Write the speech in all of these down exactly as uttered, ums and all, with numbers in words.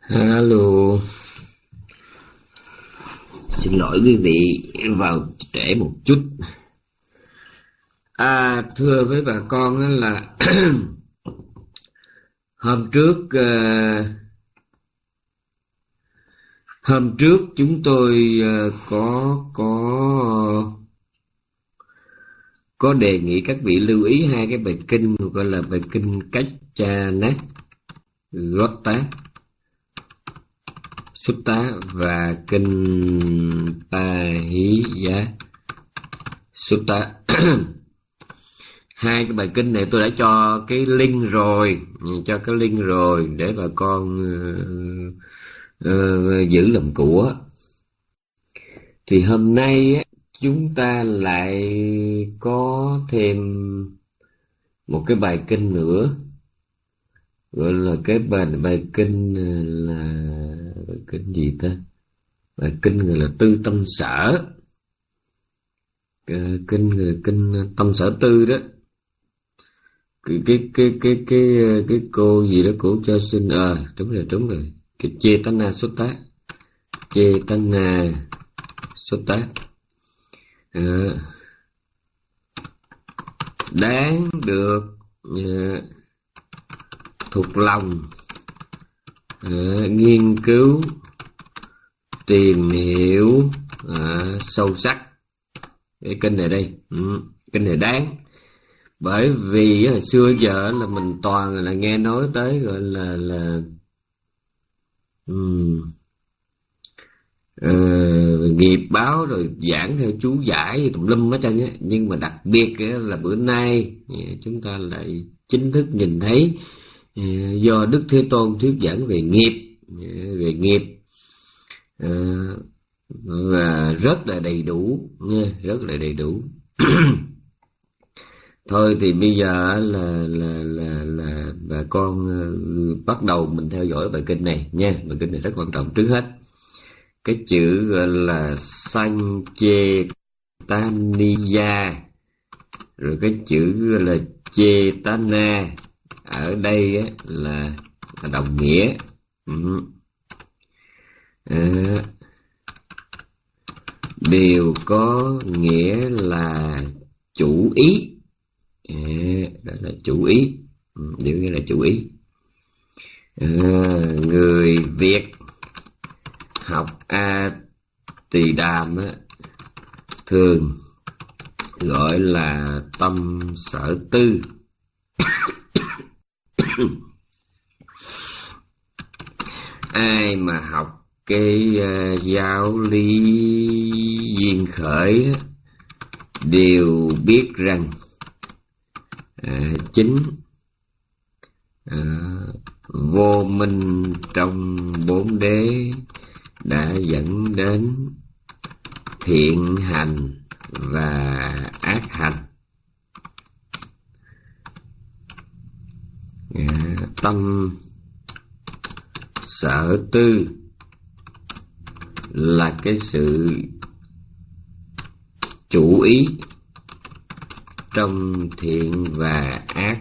Alo, xin lỗi quý vị vào trễ một chút. À, thưa với bà con á là hôm trước uh, hôm trước chúng tôi uh, có có có đề nghị các vị lưu ý hai cái bài kinh gọi là bài kinh Cách Cha Nát Gót Sutta và kinh Pa Hí Giá Sutta. Hai cái bài kinh này tôi đã cho cái link rồi, cho cái link rồi để bà con uh, uh, giữ làm của. Thì hôm nay á, chúng ta lại có thêm một cái bài kinh nữa, gọi là cái bài bài kinh là bài kinh gì ta? Bài kinh gọi là Tư Tâm Sở, kinh kinh Tâm Sở Tư đó. Cái cái cái cái cái cái cô gì đó cổ cho xin à đúng rồi đúng rồi cái Chetana Sutta, Chetana Sutta. À, đáng được à, thuộc lòng à, nghiên cứu tìm hiểu à, sâu sắc cái kinh này đây. Ừ, kinh này đáng, bởi vì hồi xưa giờ là mình toàn là nghe nói tới gọi là là um, uh, nghiệp báo rồi giảng theo chú giải tùm lum hết trơn á, nhưng mà đặc biệt là bữa nay chúng ta lại chính thức nhìn thấy uh, do Đức Thế Tôn thuyết giảng về nghiệp, uh, về nghiệp uh, và rất là đầy đủ nha, rất là đầy đủ. Thôi thì bây giờ là là là là bà con uh, bắt đầu mình theo dõi bài kinh này nha. Bài kinh này rất quan trọng. Trước hết cái chữ gọi là Sanchetaniya, rồi cái chữ gọi là Chetana ở đây á, là, là đồng nghĩa. Ừ. À, đều có nghĩa là chủ ý. À, đó là chủ ý. Ừ, đều nghĩa là chủ ý. À, người Việt học A Tỳ Đàm á, thường gọi là tâm sở tư. Ai mà học cái uh, giáo lý duyên khởi á, đều biết rằng à, chính à, vô minh trong bốn đế đã dẫn đến thiện hành và ác hành. À, tâm sở tư là cái sự chủ ý trong thiện và ác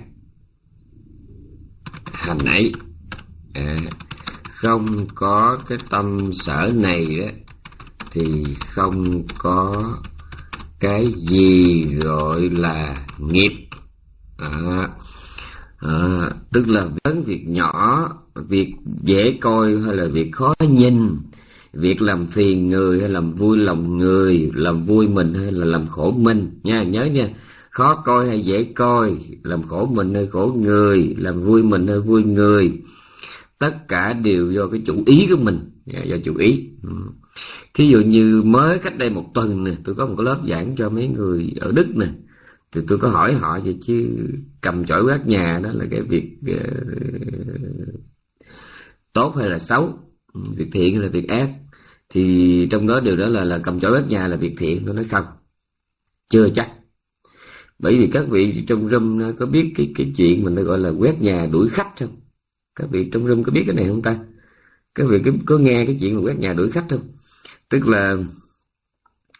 hành ấy. À, không có cái tâm sở này đó thì không có cái gì gọi là nghiệp. À, à, tức là lớn việc nhỏ, việc dễ coi hay là việc khó nhìn, việc làm phiền người hay làm vui lòng người, làm vui mình hay là làm khổ mình nha, nhớ nha. Khó coi hay dễ coi, làm khổ mình hay khổ người, làm vui mình hay vui người, tất cả đều do cái chủ ý của mình, do chủ ý. Thí dụ như mới cách đây một tuần nè, tôi có một cái lớp giảng cho mấy người ở Đức nè, thì tôi có hỏi họ vậy chứ cầm chổi quét nhà đó là cái việc uh, tốt hay là xấu, việc thiện hay là việc ác, thì trong đó điều đó là là cầm chổi quét nhà là việc thiện. Tôi nói không, chưa chắc. Bởi vì các vị trong room có biết cái cái chuyện mình gọi là quét nhà đuổi khách không? Các vị trong room có biết cái này không ta? Các vị có, có nghe cái chuyện mà quét nhà đuổi khách không? Tức là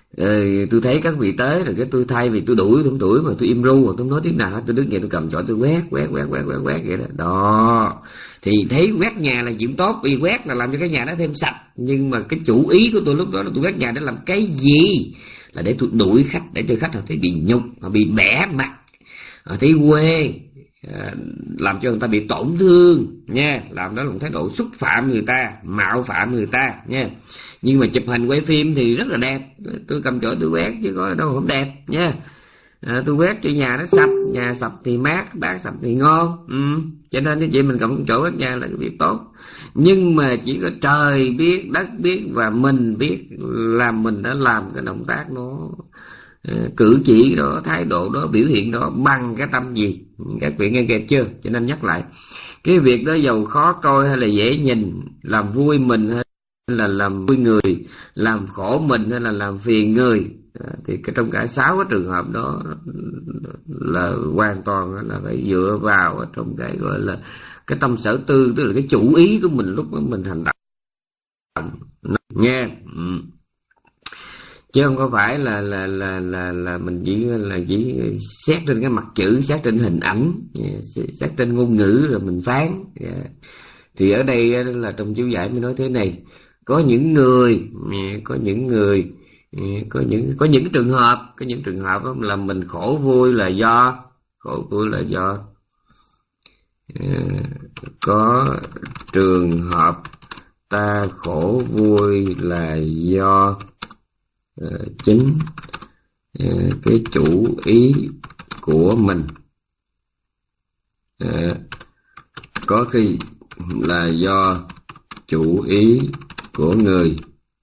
Rồi tôi thấy các vị tới rồi cái tôi thay vì tôi đuổi tôi không đuổi mà tôi im ru, mà tôi không nói tiếng nào hết, tôi đứng dậy tôi cầm chổi tôi quét quét quét quét quét quét vậy đó. Đó thì thấy quét nhà là chuyện tốt, vì quét là làm cho cái nhà nó thêm sạch, nhưng mà cái chủ ý của tôi lúc đó là tôi quét nhà để làm cái gì? Là để tôi đuổi khách, để cho khách họ thấy bị nhục, họ bị bẻ mặt, họ thấy quê, làm cho người ta bị tổn thương nha, làm đó là một thái độ xúc phạm người ta, mạo phạm người ta nha. Nhưng mà chụp hình quay phim thì rất là đẹp, tôi cầm chổi tôi quét chứ có đâu không đẹp nha. À, tôi quét cho nhà nó sạch, nhà sạch thì mát, bát sạch thì ngon. Ừ. Cho nên cái chuyện mình cầm chổi quét nhà là cái việc tốt, nhưng mà chỉ có trời biết, đất biết và mình biết là mình đã làm cái động tác nó, cử chỉ đó, thái độ đó, biểu hiện đó bằng cái tâm gì. Các vị nghe kịp chưa? Cho nên nhắc lại, cái việc đó dầu khó coi hay là dễ nhìn, làm vui mình hay là làm vui người, làm khổ mình hay là làm phiền người, thì trong cả sáu cái trường hợp đó là hoàn toàn là phải dựa vào ở trong cái gọi là cái tâm sở tư, tức là cái chủ ý của mình lúc đó mình hành động nha. Ừ. Chứ không có phải là là là là là mình chỉ là chỉ xét trên cái mặt chữ, xét trên hình ảnh, xét trên ngôn ngữ rồi mình phán. Thì ở đây là trong chú giải mới nói thế này: có những người có những người có những có những trường hợp có những trường hợp là mình khổ vui là do khổ vui là do có trường hợp ta khổ vui là do uh, chính uh, cái chủ ý của mình. Uh, có khi là do chủ ý của người,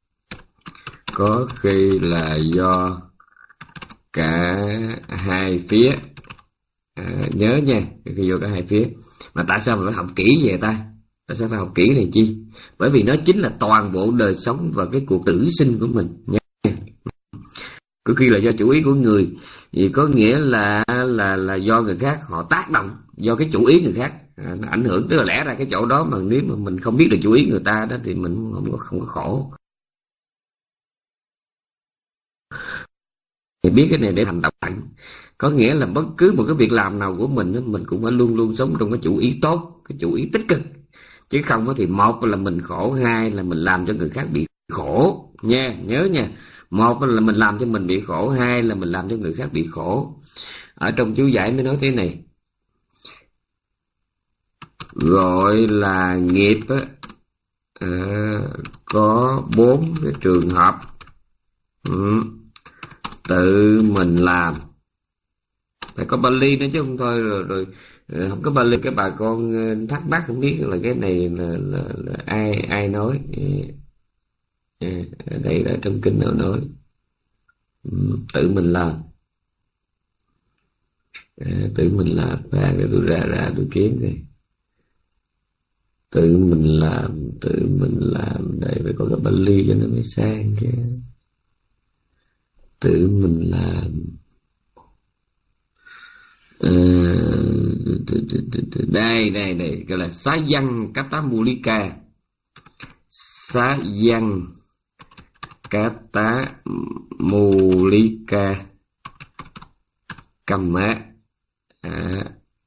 có khi là do cả hai phía. À, nhớ nha, khi vô cả hai phía. Mà tại sao phải học kỹ vậy ta? Tại sao phải học kỹ này chi? Bởi vì nó chính là toàn bộ đời sống và cái cuộc tử sinh của mình nha. Có khi là do chủ ý của người, thì có nghĩa là là là do người khác họ tác động, do cái chủ ý người khác à, nó ảnh hưởng. Tức là lẽ ra cái chỗ đó mà nếu mà mình không biết được chủ ý người ta đó thì mình không có không có khổ. Thì biết cái này để hành động. Có nghĩa là bất cứ một cái việc làm nào của mình mình cũng phải luôn luôn sống trong cái chủ ý tốt, cái chủ ý tích cực. Chứ không thì một là mình khổ, hai là mình làm cho người khác bị khổ nha. Nhớ nha, một là mình làm cho mình bị khổ, hai là mình làm cho người khác bị khổ. Ở trong chú giải mới nói thế này: gọi là nghiệp á, à, có bốn cái trường hợp. Ừ. Tự mình làm, phải có Bali nữa chứ không thôi rồi, rồi không có Bali cái bà con thắc mắc không biết là cái này là, là, là ai ai nói. Ở đây là trong kinh nào nói tự mình làm. À, tự mình làm ra cái tôi ra ra tôi kiếm đây. Tự mình làm, tự mình làm đây phải có cái Bali cho nó mới sang chứ. Tự mình làm. À, đây đây đây gọi là xá văn kata mulika. Xá văn kata mulika kamma. À.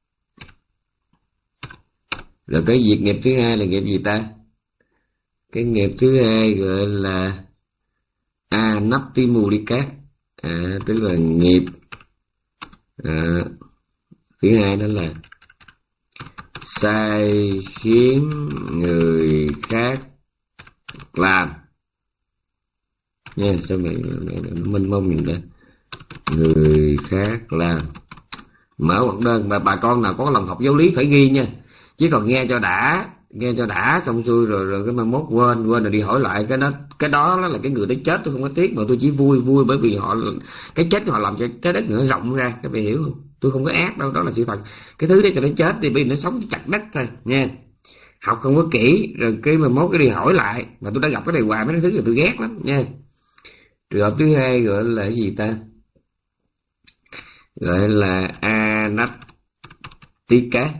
Rồi cái việc nghiệp thứ hai là nghiệp gì ta? Cái nghiệp thứ hai gọi là anaptimulika. À, tức là nghiệp à, thứ hai đó là sai khiến người khác làm nha. Sao mày minh mông mình đây? Người khác làm. Mở hoạt đơn mà bà con nào có lòng học giáo lý phải ghi nha, chứ còn nghe cho đã, nghe cho đã xong xuôi rồi rồi cái mai mốt quên quên rồi đi hỏi lại cái đó. Cái đó là cái người đó chết tôi không có tiếc, mà tôi chỉ vui vui bởi vì họ cái chết của họ làm cho trái đất nó rộng ra, các bạn hiểu không? Tôi không có ác đâu, đó là sự thật. Cái thứ đấy cho nó chết thì bây giờ nó sống chặt đất thôi nha. Học không có kỹ rồi cái mai mốt cái đi hỏi lại, mà tôi đã gặp cái này hoài mấy cái thứ rồi tôi ghét lắm nha. Trường hợp thứ hai gọi là cái gì ta? Gọi là anattika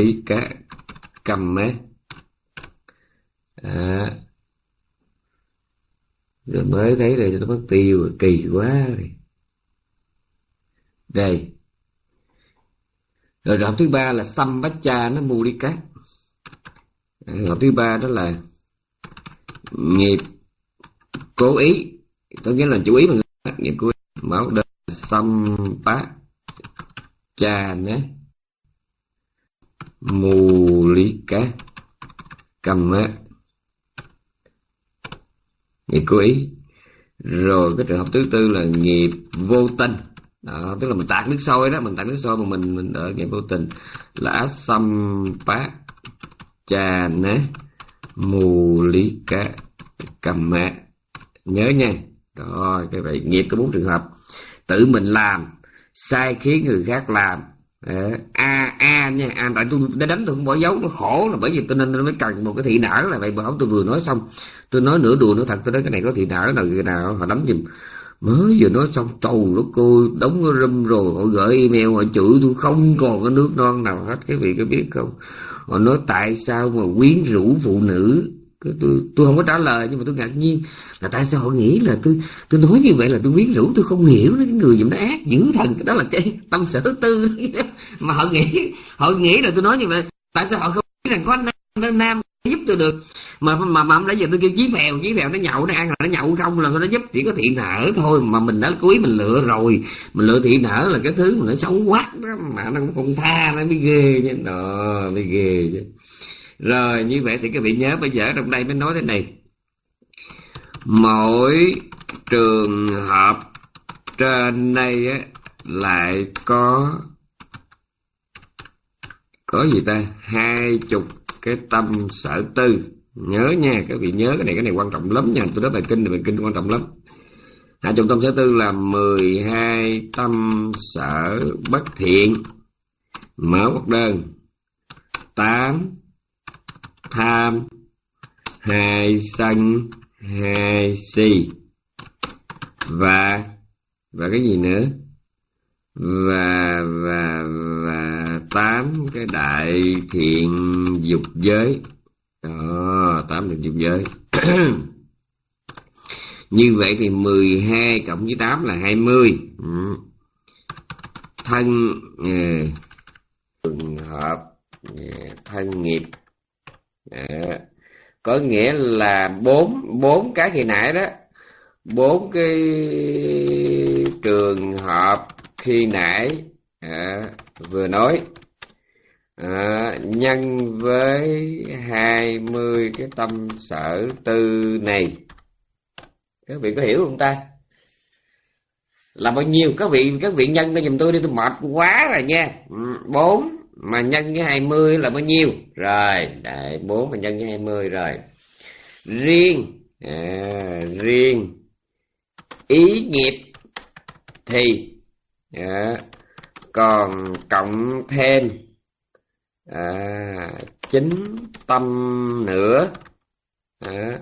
mulika kamma. À, Rồi mới thấy đây nó mất tiêu rồi, kỳ quá rồi. Đây. Rồi hợp thứ ba là Sampacha nó mù đi cát. Hợp thứ ba đó là nghiệp cố ý, có nghĩa là chú ý mà nghiệp cố ý. Mẫu đơn Sampacha nhé, mù lý cát cầm á, nghiệp cố ý. Rồi cái trường hợp thứ tư là nghiệp vô tình. Đó, tức là mình tạt nước sôi đó, mình tạt nước sôi mà mình mình ở nghiệp vô tình là Sampacha nhé, mù lý cát cầm á. Nhớ nha. Rồi, cái vậy nghiệp có bốn trường hợp: tự mình làm, sai khiến người khác làm. A a nha, a tại tôi đã đánh tôi không bỏ dấu, nó khổ là bởi vì tôi nên tôi mới cần một cái thị nở là vậy. Mà không, tôi vừa nói xong, tôi nói nửa đùa nửa thật, tôi nói cái này có thị nở nào người nào họ đấm giùm. Mới vừa nói xong trầu nó cô đóng cái râm rồi họ gửi email họ chửi tôi không còn cái nước non nào hết. Cái vị có biết không, họ nói tại sao mà quyến rũ phụ nữ. Tôi, tôi không có trả lời, nhưng mà tôi ngạc nhiên là tại sao họ nghĩ là tôi tôi nói như vậy là tôi quyến rũ. Tôi không hiểu cái người gì nó ác dữ thần, đó là cái tâm sở tư mà họ nghĩ họ nghĩ là tôi nói như vậy. Tại sao họ không nghĩ rằng có anh nam, nam giúp tôi được mà mà mà nãy giờ tôi kêu chí phèo chí phèo nó nhậu nó ăn là nó nhậu không là nó giúp, chỉ có thị nở thôi. Mà mình đã cố ý mình lựa rồi, mình lựa thị nở là cái thứ mà nó xấu quắc đó, mà nó cũng không tha, nó mới ghê chứ, đó mới ghê chứ. Rồi như vậy thì các vị nhớ bây giờ trong đây mới nói thế này: mỗi trường hợp trên đây á, lại có có gì ta hai chục cái tâm sở tư. Nhớ nha, các vị nhớ cái này, cái này quan trọng lắm nha. Tôi nói bài kinh này, bài kinh quan trọng lắm. Hai chục tâm sở tư là mười hai tâm sở bất thiện, mở hoặc đơn. Tám tham, hai sân, hai si, và và cái gì nữa, và và và tám cái đại thiện dục giới. Đó, tám thiện dục giới. Như vậy thì mười hai cộng với tám là hai mươi. Ừ. Thân uh, trường hợp uh, thân nghiệp. À, có nghĩa là bốn bốn cái khi nãy đó, bốn cái trường hợp khi nãy à, vừa nói à, nhân với hai mươi cái tâm sở tư này, các vị có hiểu không ta? Là bao nhiêu? Các vị các vị nhân cho giùm tôi đi, tôi mệt quá rồi nha. Bốn mà nhân với hai mươi là bao nhiêu? Rồi, đấy, bốn mà nhân với hai mươi rồi. Riêng, à, riêng ý nghiệp thì à, còn cộng thêm à, chín tâm nữa à,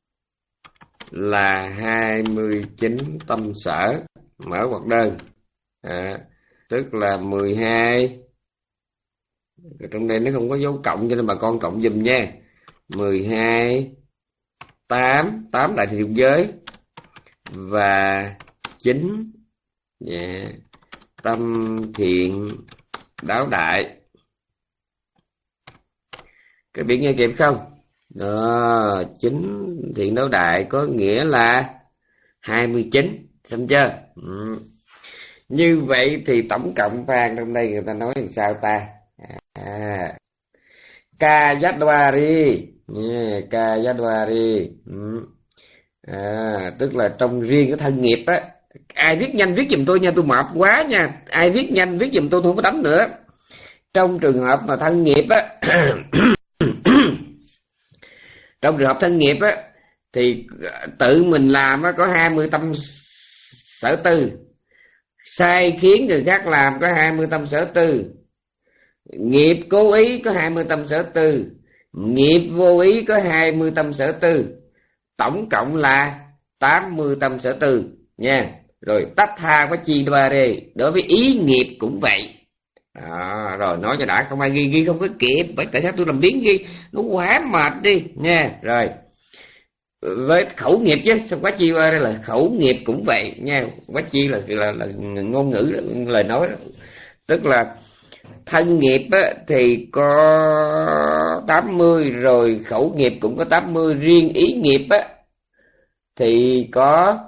là hai mươi chín tâm sở mở hoặc đơn. À, tức là mười hai. Trong đây nó không có dấu cộng cho nên bà con cộng dùm nha. Mười hai, tám, tám đại thiện dục giới và chín yeah, tâm thiện đáo đại. Các bạn nghe kịp không? Đó, chín thiện đáo đại có nghĩa là hai mươi chín, xong chưa? Ừ. Như vậy thì tổng cộng phan trong đây người ta nói làm sao ta? À, Kayadwari, yeah, Kayadwari. Ừ. À, tức là trong riêng cái thân nghiệp á, ai viết nhanh viết giùm tôi nha, tôi mệt quá nha. Ai viết nhanh viết giùm tôi, tôi không có đánh nữa. Trong trường hợp mà thân nghiệp á trong trường hợp thân nghiệp á thì tự mình làm á có hai mươi tâm sở tư, sai khiến người khác làm có hai mươi tâm sở tư, nghiệp cố ý có hai mươi tâm sở tư, nghiệp vô ý có hai mươi tâm sở tư, tổng cộng là tám mươi tâm sở tư nha. Rồi tách tha có chi ba đề, đối với ý nghiệp cũng vậy. À, rồi nói cho đã, không ai ghi ghi không có kịp, bởi tại sao tôi làm biến ghi nó quá mệt đi nha. Rồi với khẩu nghiệp chứ, xong quá chi qua đây là khẩu nghiệp cũng vậy nha. Quá chi là là, là ngôn ngữ, lời nói đó. Tức là thân nghiệp á, thì có tám mươi, rồi khẩu nghiệp cũng có tám mươi, riêng ý nghiệp á, thì có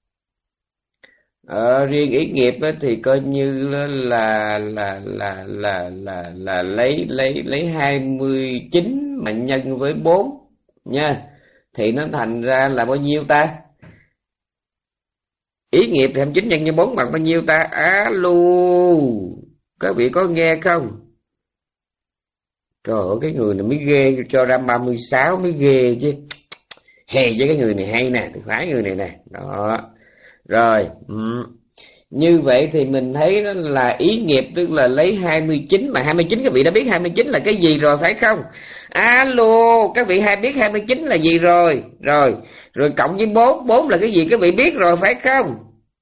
Ờ, riêng ý nghiệp á, thì coi như là là là là là là, là lấy lấy lấy hai mươi chín mà nhân với bốn nha, thì nó thành ra là bao nhiêu ta? Ý nghiệp thì hai mươi chín nhân với bốn bằng bao nhiêu ta? Alo, các vị có nghe không? Trời ơi, cái người này mới ghê, cho ra ba mươi sáu mới ghê chứ. Hèn cho cái người này hay nè, phải người này nè. Đó. Rồi, ừ. Như vậy thì mình thấy đó là ý nghiệp, tức là lấy hai mươi chín, mà hai mươi chín các vị đã biết hai mươi chín là cái gì rồi phải không? Alo, các vị hay biết hai mươi chín là gì rồi? Rồi, rồi cộng với bốn, bốn là cái gì các vị biết rồi phải không?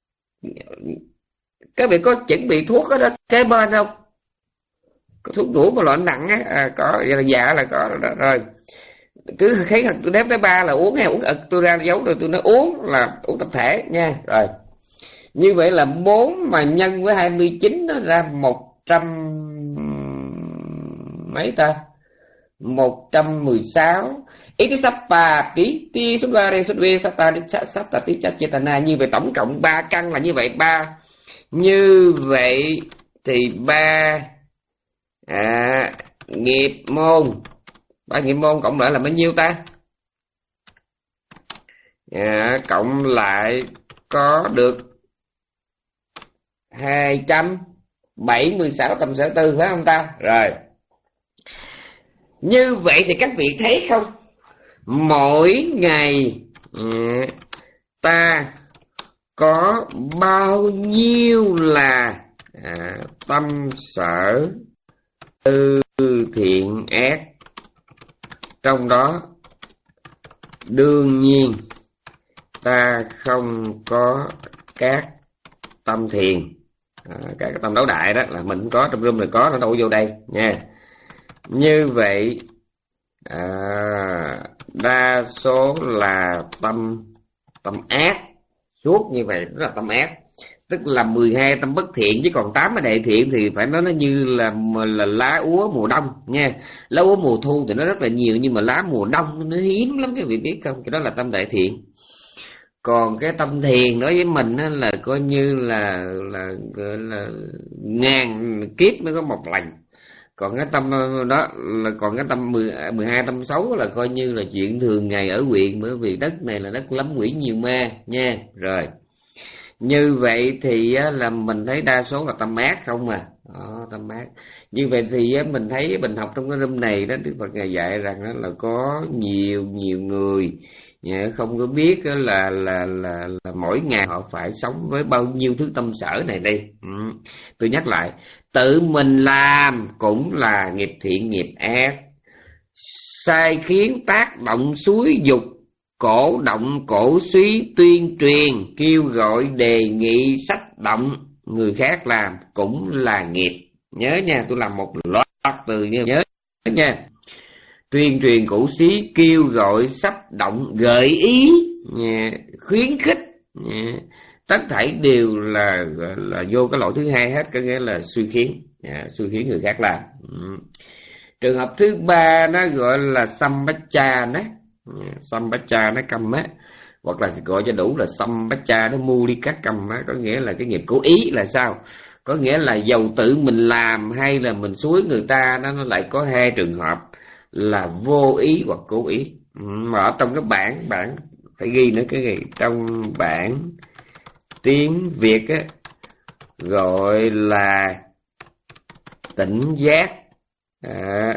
Các vị có chuẩn bị thuốc ở đó kế bên không? Có thuốc ngủ mà loại nặng á, à, có, vậy là dạ là có đó. Rồi cứ thấy tôi đếm tới ba là uống hay uống ực, tôi ra dấu rồi tôi nói uống là uống tập thể nha. Rồi như vậy là bốn mà nhân với hai mươi chín nó ra một trăm mấy ta? một trăm mười sáu. Itisappa tí ti sudvare sudve satta satta tí chetana. Như vậy tổng cộng ba căn là như vậy. Ba như vậy thì ba à, nghiệp môn, ba nghiệp môn cộng lại là bao nhiêu ta? À, cộng lại có được hai trăm bảy mươi sáu tâm sở tư phải không ta? Rồi như vậy thì các vị thấy không, mỗi ngày ta có bao nhiêu là à, tâm sở tư thiện ác, trong đó đương nhiên ta không có các tâm thiền, à, các tâm đấu đại đó là mình có trong room này có, nó đâu vô đây nha. Như vậy à, đa số là tâm tâm ác, suốt như vậy rất là tâm ác, tức là mười hai tâm bất thiện, chứ còn tám cái đại thiện thì phải nói nó như là là lá úa mùa đông nha. Lá úa mùa thu thì nó rất là nhiều, nhưng mà lá mùa đông nó hiếm lắm, các vị biết không? Cái đó là tâm đại thiện. Còn cái tâm thiền đối với mình á, là coi như là là gọi là ngàn kiếp mới có một lần. Còn cái tâm đó là còn cái tâm mười mười hai tâm xấu là coi như là chuyện thường ngày ở huyện, bởi vì đất này là đất lắm quỷ nhiều ma nha. Rồi như vậy thì á, là mình thấy đa số là tâm ác không à. Đó, tâm ác. Như vậy thì á, mình thấy mình học trong cái room này đó, Đức Phật Ngài dạy rằng đó là có nhiều nhiều người không có biết là, là là là là mỗi ngày họ phải sống với bao nhiêu thứ tâm sở này đây. Ừ. Tôi nhắc lại, tự mình làm cũng là nghiệp thiện nghiệp ác, sai khiến tác động xúi dục, cổ động cổ suý, tuyên truyền kêu gọi đề nghị sách động người khác làm cũng là nghiệp. Nhớ nha, tôi làm một loạt từ nha, nhớ nha. Tuyên truyền cổ suý, kêu gọi sách động, gợi ý, khuyến khích, tất thảy đều là là vô cái lỗi thứ hai hết, có nghĩa là suy khiến, suy khiến người khác làm. Trường hợp thứ ba nó gọi là sambacha nó sambacha nó cầm á, hoặc là gọi cho đủ là sambacha nó mu đi cắt cầm á, có nghĩa là cái nghiệp cố ý. Là sao? Có nghĩa là dầu tự mình làm hay là mình xúi người ta, nó nó lại có hai trường hợp là vô ý hoặc cố ý. Mà ở trong cái bản bản phải ghi nữa, cái gì trong bản tiếng Việt á gọi là tỉnh giác, à,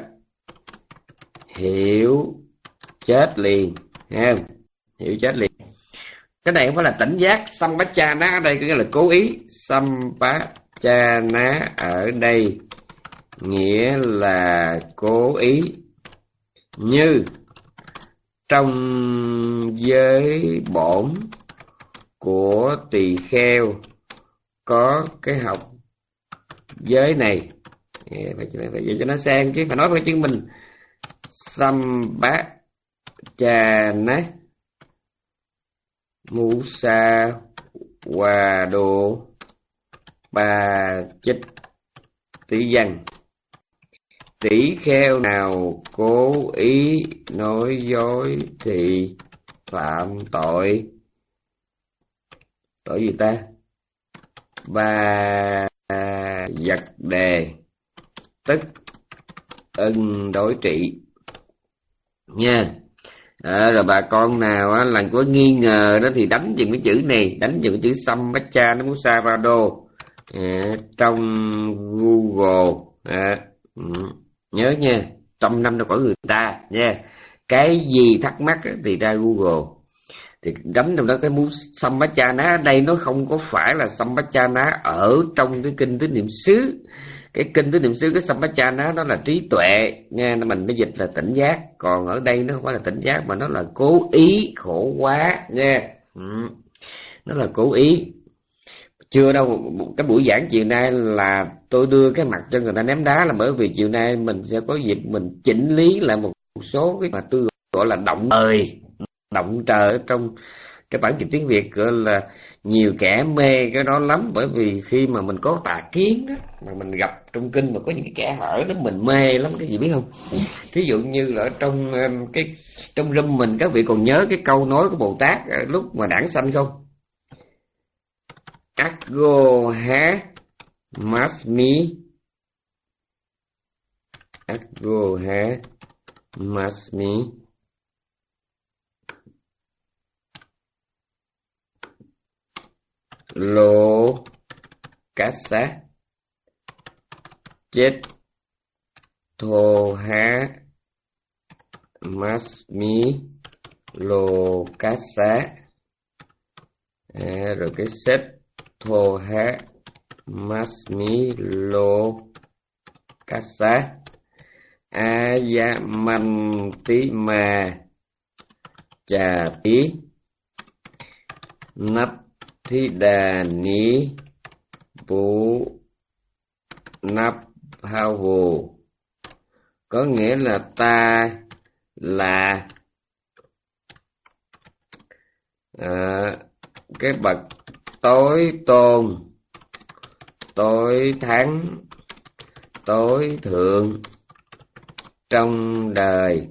hiểu chết liền, nghe không? Hiểu chết liền. Cái này không phải là tỉnh giác. Sampachana ở đây có nghĩa là cố ý. Sampachana ở đây nghĩa là cố ý. Như trong giới bổn của tỳ kheo có cái học giới này, phải, phải, phải cho nó sang chứ, phải nói phải chứng minh. Sampachana Musa Wado Ba Chích Tỷ Dân. Tỷ kheo nào cố ý nói dối thì phạm tội tội gì ta? Ba Vật đề, tức ân đối trị nha. À, rồi bà con nào á, là có nghi ngờ đó thì đánh dùm cái chữ này, đánh dùm cái chữ Sambacha nó Musa Vado à, trong Google à, ừ, nhớ nha, trong năm nó có người ta nha. Cái gì thắc mắc á, thì ra Google thì đánh trong đó cái mú Sampachana. Ở đây nó không có phải là Sampachana ở trong cái kinh tứ niệm xứ. Cái kinh tứ niệm xứ cái Sampachana nó là trí tuệ nha, mình nó dịch là tỉnh giác, còn ở đây nó không phải là tỉnh giác mà nó là cố ý, khổ quá nha. Ừ. Nó là cố ý. Chưa đâu, cái buổi giảng chiều nay là tôi đưa cái mặt cho người ta ném đá là bởi vì chiều nay mình sẽ có dịp mình chỉnh lý lại một số cái mà tôi gọi là động trời, động trời ở trong cái bản dịch tiếng Việt, gọi là nhiều kẻ mê cái đó lắm. Bởi vì khi mà mình có tà kiến đó, mà mình gặp trong kinh mà có những cái kẻ hở đó, mình mê lắm. Cái gì biết không? Thí dụ như là ở trong cái trong room mình, các vị còn nhớ cái câu nói của Bồ Tát lúc mà đản sanh không? Aggo ha masmi, aggo ha masmi lô cá sát chết thô há masmi lô cá sát à, rồi cái xếp thô há masmi lô cá sát a ya man tí ma chà tí nắp thi đà ní bố nắp hao hồ, có nghĩa là ta là à, cái bậc tối tôn, tối thắng, tối thượng trong đời.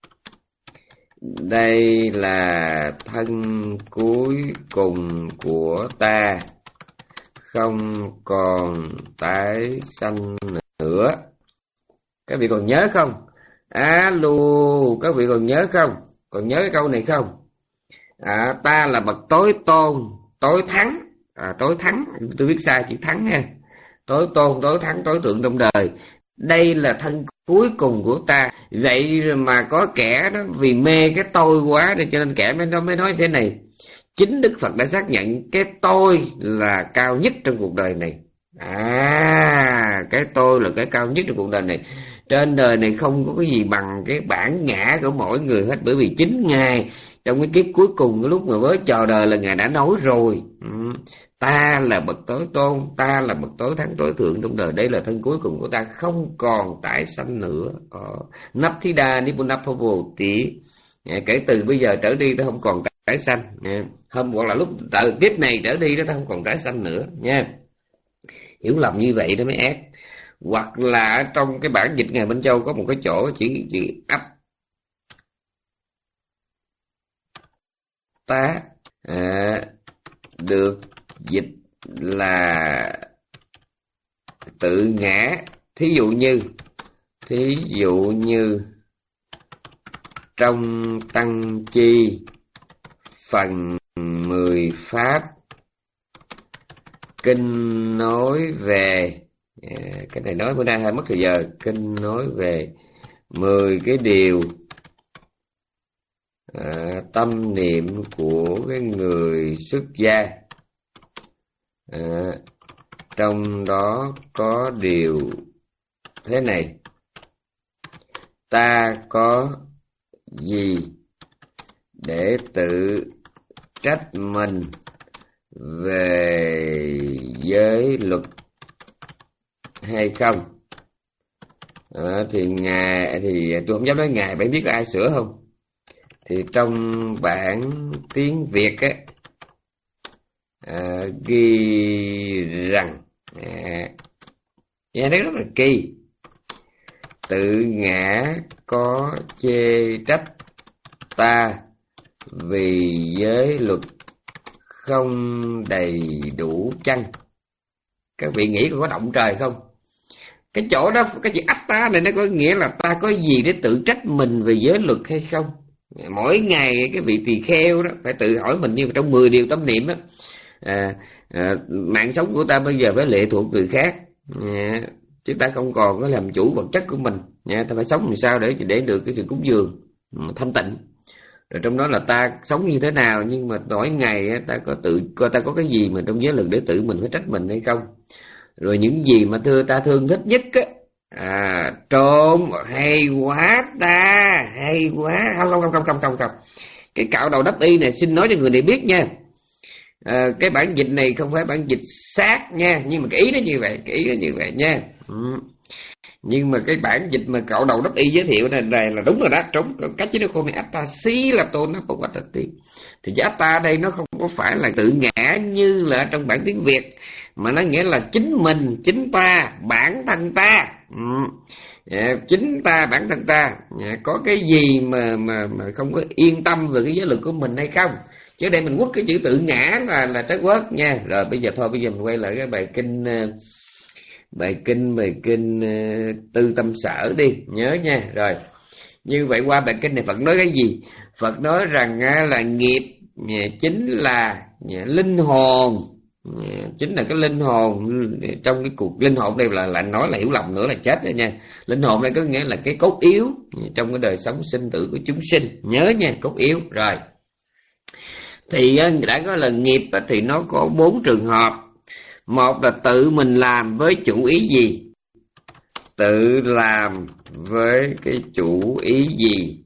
Đây là thân cuối cùng của ta, không còn tái sanh nữa. Các vị còn nhớ không? Alo, các vị còn nhớ không? Còn nhớ cái câu này không? À, ta là bậc tối tôn, tối thắng, à, tối thắng, tôi viết sai chữ thắng ha. Tối tôn, tối thắng, tối thượng trong đời. Đây là thân cuối cùng của ta. Vậy mà có kẻ đó vì mê cái tôi quá, cho nên kẻ mới nói, mới nói thế này. Chính Đức Phật đã xác nhận cái tôi là cao nhất trong cuộc đời này. À, cái tôi là cái cao nhất trong cuộc đời này. Trên đời này không có cái gì bằng cái bản ngã của mỗi người hết. Bởi vì chính Ngài trong cái kiếp cuối cùng, cái lúc mà mới chào đời là Ngài đã nói rồi. Ừ. Ta là bậc tối tôn, ta là bậc tối thắng tối thượng trong đời. Đây là thân cuối cùng của ta, không còn tái sanh nữa. Nắp thí đa nibbunappa vô tí. Kể từ bây giờ trở đi ta không còn tái sanh. Hôm hoặc là lúc từ kiếp này trở đi đó ta không còn tái sanh nữa nha. Hiểu lầm như vậy đó mới ác. Hoặc là trong cái bản dịch Ngài Minh Châu có một cái chỗ chữ chữ ấp tá à, được dịch là tự ngã. Thí dụ như thí dụ như trong Tăng Chi phần mười pháp kinh nói về à, cái này nói bữa nay hơi mất thời giờ. Kinh nói về mười cái điều à, tâm niệm của cái người xuất gia. À, trong đó có điều thế này: ta có gì để tự trách mình về giới luật hay không? À, thì ngài thì tôi không dám nói ngài, phải biết có ai sửa không? Thì trong bản tiếng Việt á, à, ghi rằng à, nghe thấy rất là kỳ. Tự ngã có chê trách ta vì giới luật không đầy đủ chăng? Các vị nghĩ có động trời không? Cái chỗ đó, cái chữ ách ta này nó có nghĩa là ta có gì để tự trách mình về giới luật hay không? Mỗi ngày cái vị tỳ kheo đó phải tự hỏi mình, như trong mười điều tâm niệm đó, à, à, mạng sống của ta bây giờ phải lệ thuộc người khác, à, chứ ta không còn có làm chủ vật chất của mình, à, ta phải sống làm sao để để được cái sự cúng dường thanh tịnh. Rồi trong đó là ta sống như thế nào, nhưng mà mỗi ngày ta có tự coi ta có cái gì mà trong giới luật để tự mình phải trách mình hay không. Rồi những gì mà thưa ta thương thích nhất á, à, trộm hay quá ta, hay quá, không không không không không không không cái cạo đầu đắp y này xin nói cho người này biết nha, à, cái bản dịch này không phải bản dịch sát nha, nhưng mà cái ý nó như vậy, cái ý nó như vậy nha. Ừ. Nhưng mà cái bản dịch mà cạo đầu đắp y giới thiệu này, này là đúng rồi đó, trúng cách chứ nó không phải atta xí là tôn nó không atta tí. Thì atta đây nó không có phải là tự ngã như là trong bản tiếng Việt, mà nó nghĩa là chính mình, chính ta, bản thân ta. Ừ. Yeah, chính ta, bản thân ta, yeah, có cái gì mà mà mà không có yên tâm về cái giới luật của mình hay không? Chứ đây mình quất cái chữ tự ngã là là trái quất nha. Rồi bây giờ thôi, bây giờ mình quay lại cái bài kinh bài kinh bài kinh uh, Tư Tâm Sở đi, nhớ nha. Rồi như vậy qua bài kinh này Phật nói cái gì? Phật nói rằng uh, là nghiệp uh, chính là uh, linh hồn, uh, chính là cái linh hồn. Trong cái cuộc linh hồn đây là là nói là hiểu lầm nữa là chết rồi nha. Linh hồn đây có nghĩa là cái cốt yếu uh, trong cái đời sống sinh tử của chúng sinh, nhớ nha, cốt yếu. Rồi thì uh, đã có là nghiệp uh, thì nó có bốn trường hợp. Một là tự mình làm với chủ ý gì? Tự làm với cái chủ ý gì?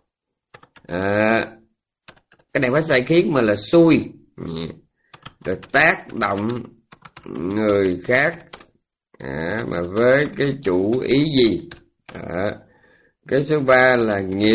À, cái này phải sai khiến mà là xui. Rồi tác động người khác à, mà với cái chủ ý gì? À, cái số ba là nghiệp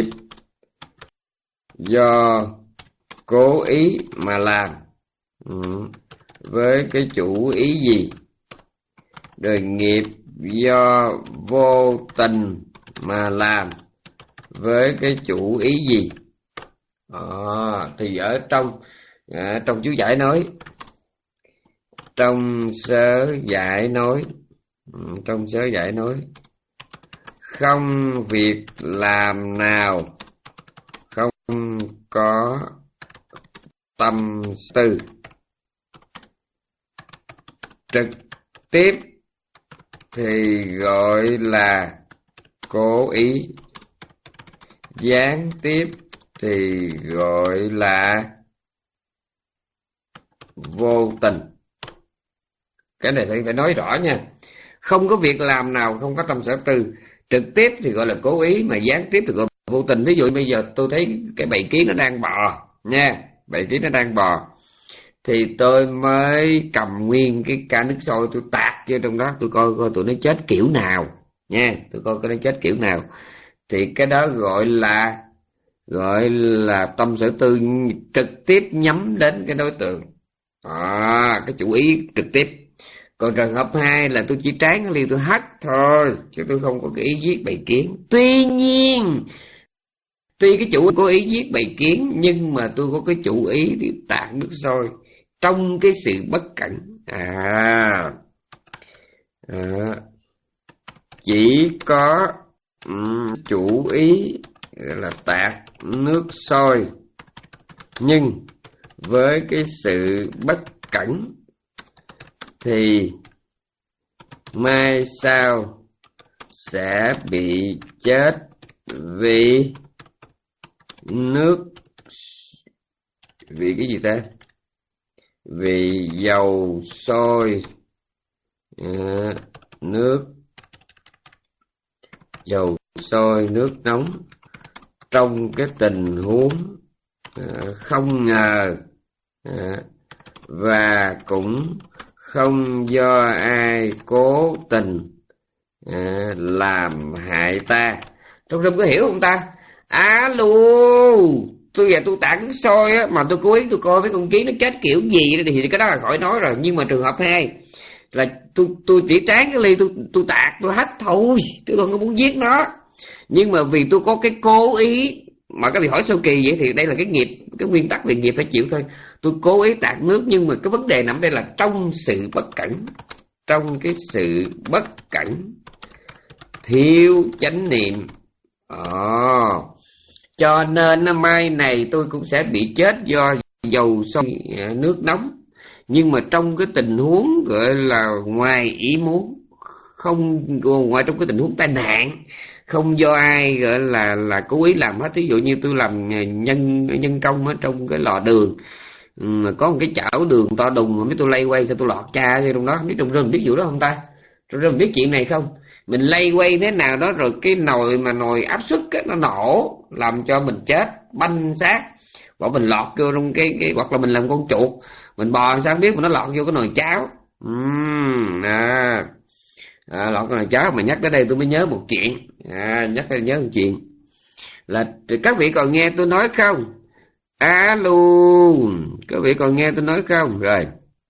do cố ý mà làm. Ừ. Với cái chủ ý gì? Rồi nghiệp do vô tình mà làm với cái chủ ý gì? À, thì ở trong à, trong chú giải nói, trong sớ giải nói, trong sớ giải nói, không việc làm nào không có tâm tư, trực tiếp thì gọi là cố ý, gián tiếp thì gọi là vô tình. Cái này phải phải nói rõ nha. Không có việc làm nào không có tâm sở tư, trực tiếp thì gọi là cố ý, mà gián tiếp thì gọi là vô tình. Ví dụ bây giờ tôi thấy cái bầy kiến nó đang bò nha, bầy kiến nó đang bò, thì tôi mới cầm nguyên cái ca nước sôi tôi tạt vô trong đó, tôi coi coi tụi nó chết kiểu nào nha, tôi coi coi nó chết kiểu nào. Thì cái đó gọi là gọi là tâm sở tư trực tiếp nhắm đến cái đối tượng, à, cái chủ ý trực tiếp. Còn trường hợp hai là tôi chỉ tráng cái liều tôi hắt thôi, chứ tôi không có cái ý giết bầy kiến. Tuy nhiên, tuy cái chủ có ý giết bầy kiến, nhưng mà tôi có cái chủ ý thì tạt nước sôi trong cái sự bất cẩn. À, à chỉ có um, chủ ý là tạt nước sôi, nhưng với cái sự bất cẩn thì mai sau sẽ bị chết vì nước, vì cái gì ta? Vì dầu sôi, à, nước dầu sôi nước nóng trong cái tình huống à, không ngờ, à, và cũng không do ai cố tình à, làm hại ta. Trong rừng có hiểu không ta? Alo, tôi giờ tôi tạt nước sôi á, mà tôi cố ý tôi coi mấy con kiến nó chết kiểu gì đó, thì cái đó là khỏi nói rồi. Nhưng mà trường hợp hai là tôi tôi chỉ tráng cái ly, tôi tôi tạt tôi hết thôi, tôi không có muốn giết nó. Nhưng mà vì tôi có cái cố ý, mà các vị hỏi sao kỳ vậy, thì đây là cái nghiệp, cái nguyên tắc về nghiệp phải chịu thôi. Tôi cố ý tạt nước, nhưng mà cái vấn đề nằm đây là trong sự bất cẩn, trong cái sự bất cẩn, thiếu chánh niệm. Ồ, cho nên mai này tôi cũng sẽ bị chết do dầu sôi nước nóng. Nhưng mà trong cái tình huống gọi là ngoài ý muốn, không ngoài trong cái tình huống tai nạn, không do ai gọi là là cố ý làm hết. Thí dụ như tôi làm nhân nhân công ở trong cái lò đường, mà có một cái chảo đường to đùng mà mấy tôi lay quay sao tôi lọt cha vô trong đó. Biết trong rừng biết vụ đó không ta? Trong rừng biết chuyện này không? Mình lay quay thế nào đó rồi cái nồi mà nồi áp suất á, nó nổ làm cho mình chết banh xác, hoặc mình lọt vô trong cái, cái hoặc là mình làm con chuột mình bò sao biết mà nó lọt vô cái nồi cháo. uhm, à, à, lọt cái nồi cháo. Mà nhắc tới đây tôi mới nhớ một chuyện, à, nhắc tới nhớ một chuyện là các vị còn nghe tôi nói không? Alo, các vị còn nghe tôi nói không? Rồi,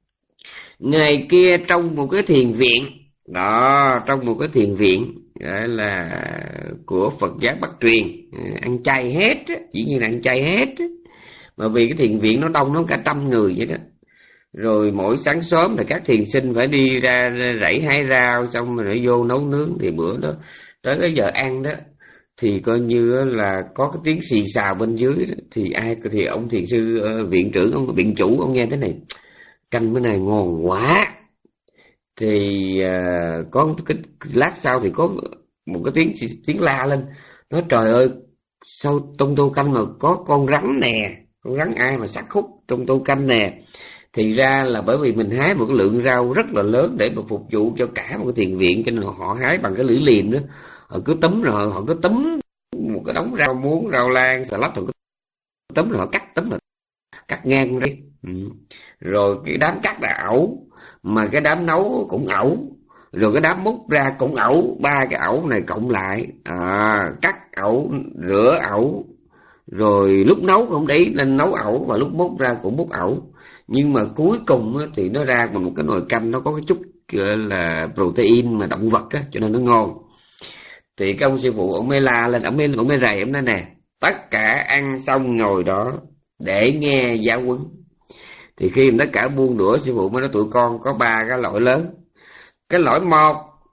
ngày kia trong một cái thiền viện đó, trong một cái thiền viện gọi là của Phật giáo Bắc truyền, ăn chay hết, chỉ như là ăn chay hết. Mà vì cái thiền viện nó đông, nó cả trăm người vậy đó. Rồi mỗi sáng sớm là các thiền sinh phải đi ra rẫy hái rau, xong rồi nó vô nấu nướng. Thì bữa đó tới cái giờ ăn đó thì coi như là có cái tiếng xì xào bên dưới đó. Thì ai thì ông thiền sư viện trưởng, ông viện chủ, ông nghe thế này: canh bữa này ngon quá. Thì uh, có cái lát sau thì có một cái tiếng tiếng la lên, nói trời ơi sao trong tô canh mà có con rắn nè, con rắn ai mà sắc khúc trong tô canh nè. Thì ra là bởi vì mình hái một cái lượng rau rất là lớn để mà phục vụ cho cả một cái thiền viện, cho nên họ hái bằng cái lưỡi liềm đó. Họ cứ túm rồi họ cứ túm một cái đống rau muống, rau lan, xà lách, rồi cứ túm rồi họ cắt, túm rồi cắt ngang đi. Ừ. Rồi cái đám cắt là ẩu, mà cái đám nấu cũng ẩu, rồi cái đám múc ra cũng ẩu. Ba cái ẩu này cộng lại, à, cắt ẩu, rửa ẩu, rồi lúc nấu không để ý nên nấu ẩu, và lúc múc ra cũng múc ẩu. Nhưng mà cuối cùng thì nó ra bằng một cái nồi canh, nó có cái chút gọi là protein mà động vật á, cho nên nó ngon. Thì cái ông sư phụ ông mới la lên, ông mới ông mới rầy, ông nói nè, tất cả ăn xong ngồi đó để nghe giáo huấn. Thì khi mà tất cả buông đũa, sư phụ mới nói tụi con có ba cái lỗi lớn. Cái lỗi một,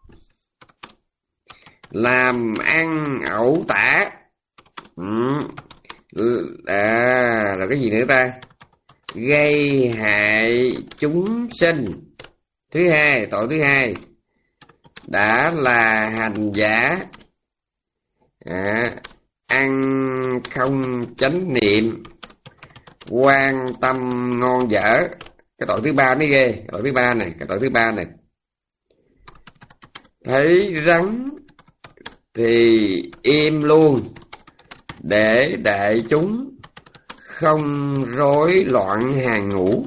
làm ăn ẩu tả. Ừ. À, rồi cái gì nữa ta? Gây hại chúng sinh. Thứ hai, tội thứ hai, đã là hành giả, à, ăn không chánh niệm, quan tâm ngon dở. Cái tội thứ ba mới ghê. Tội thứ ba này, cái tội thứ ba này, thấy rắn thì im luôn để đại chúng không rối loạn hàng ngũ.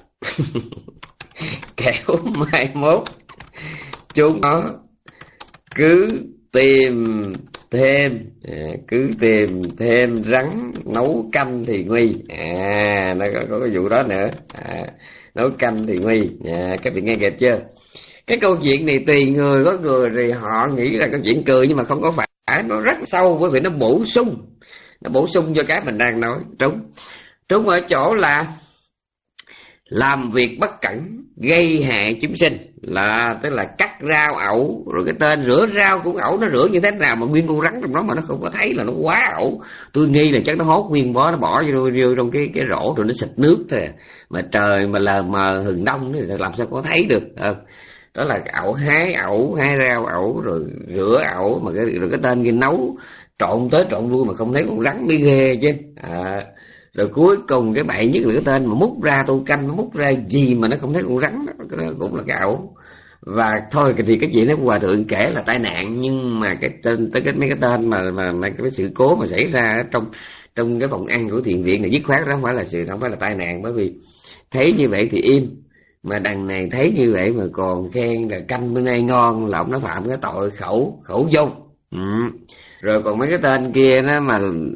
Kẻo mai mốt chúng nó cứ tìm thêm, à, cứ tìm thêm rắn nấu canh thì nguy. À, nó có, có cái vụ đó nữa. À, nấu canh thì nguy. À, các vị nghe kịp chưa? Cái câu chuyện này tùy người, có người thì họ nghĩ là câu chuyện cười, nhưng mà không có phải, nó rất sâu, bởi vì nó bổ sung, nó bổ sung cho cái mình đang nói. Trúng, trúng ở chỗ là làm việc bất cẩn gây hại chúng sinh, là tức là cắt rau ẩu, rồi cái tên rửa rau cũng ẩu. Nó rửa như thế nào mà nguyên con rắn trong đó mà nó không có thấy là nó quá ẩu. Tôi nghi là chắc nó hốt nguyên bó, nó bỏ vô, vô trong cái cái rổ rồi nó xịt nước thôi. Mà trời mà lờ mờ hừng đông thì làm sao có thấy được. À, đó là ẩu, hái ẩu, hái rau ẩu, rồi rửa ẩu, mà cái, rồi cái tên kia nấu trộn tới trộn lui mà không thấy con rắn mới ghê chứ. À, rồi cuối cùng cái bậy nhất là cái tên mà múc ra tô canh, múc ra gì mà nó không thấy con rắn đó, cái đó cũng là cái ẩu. Và thôi thì cái chuyện đó hòa thượng kể là tai nạn, nhưng mà cái tên tới cái mấy cái tên mà mà, mà cái sự cố mà xảy ra trong trong cái phòng ăn của thiền viện này, dứt khoát đó không phải là sự, không phải là tai nạn. Bởi vì thấy như vậy thì im, mà đằng này thấy như vậy mà còn khen là canh bữa nay ngon, là ông nó phạm cái tội khẩu khẩu dung. Ừ. Rồi còn mấy cái tên kia đó mà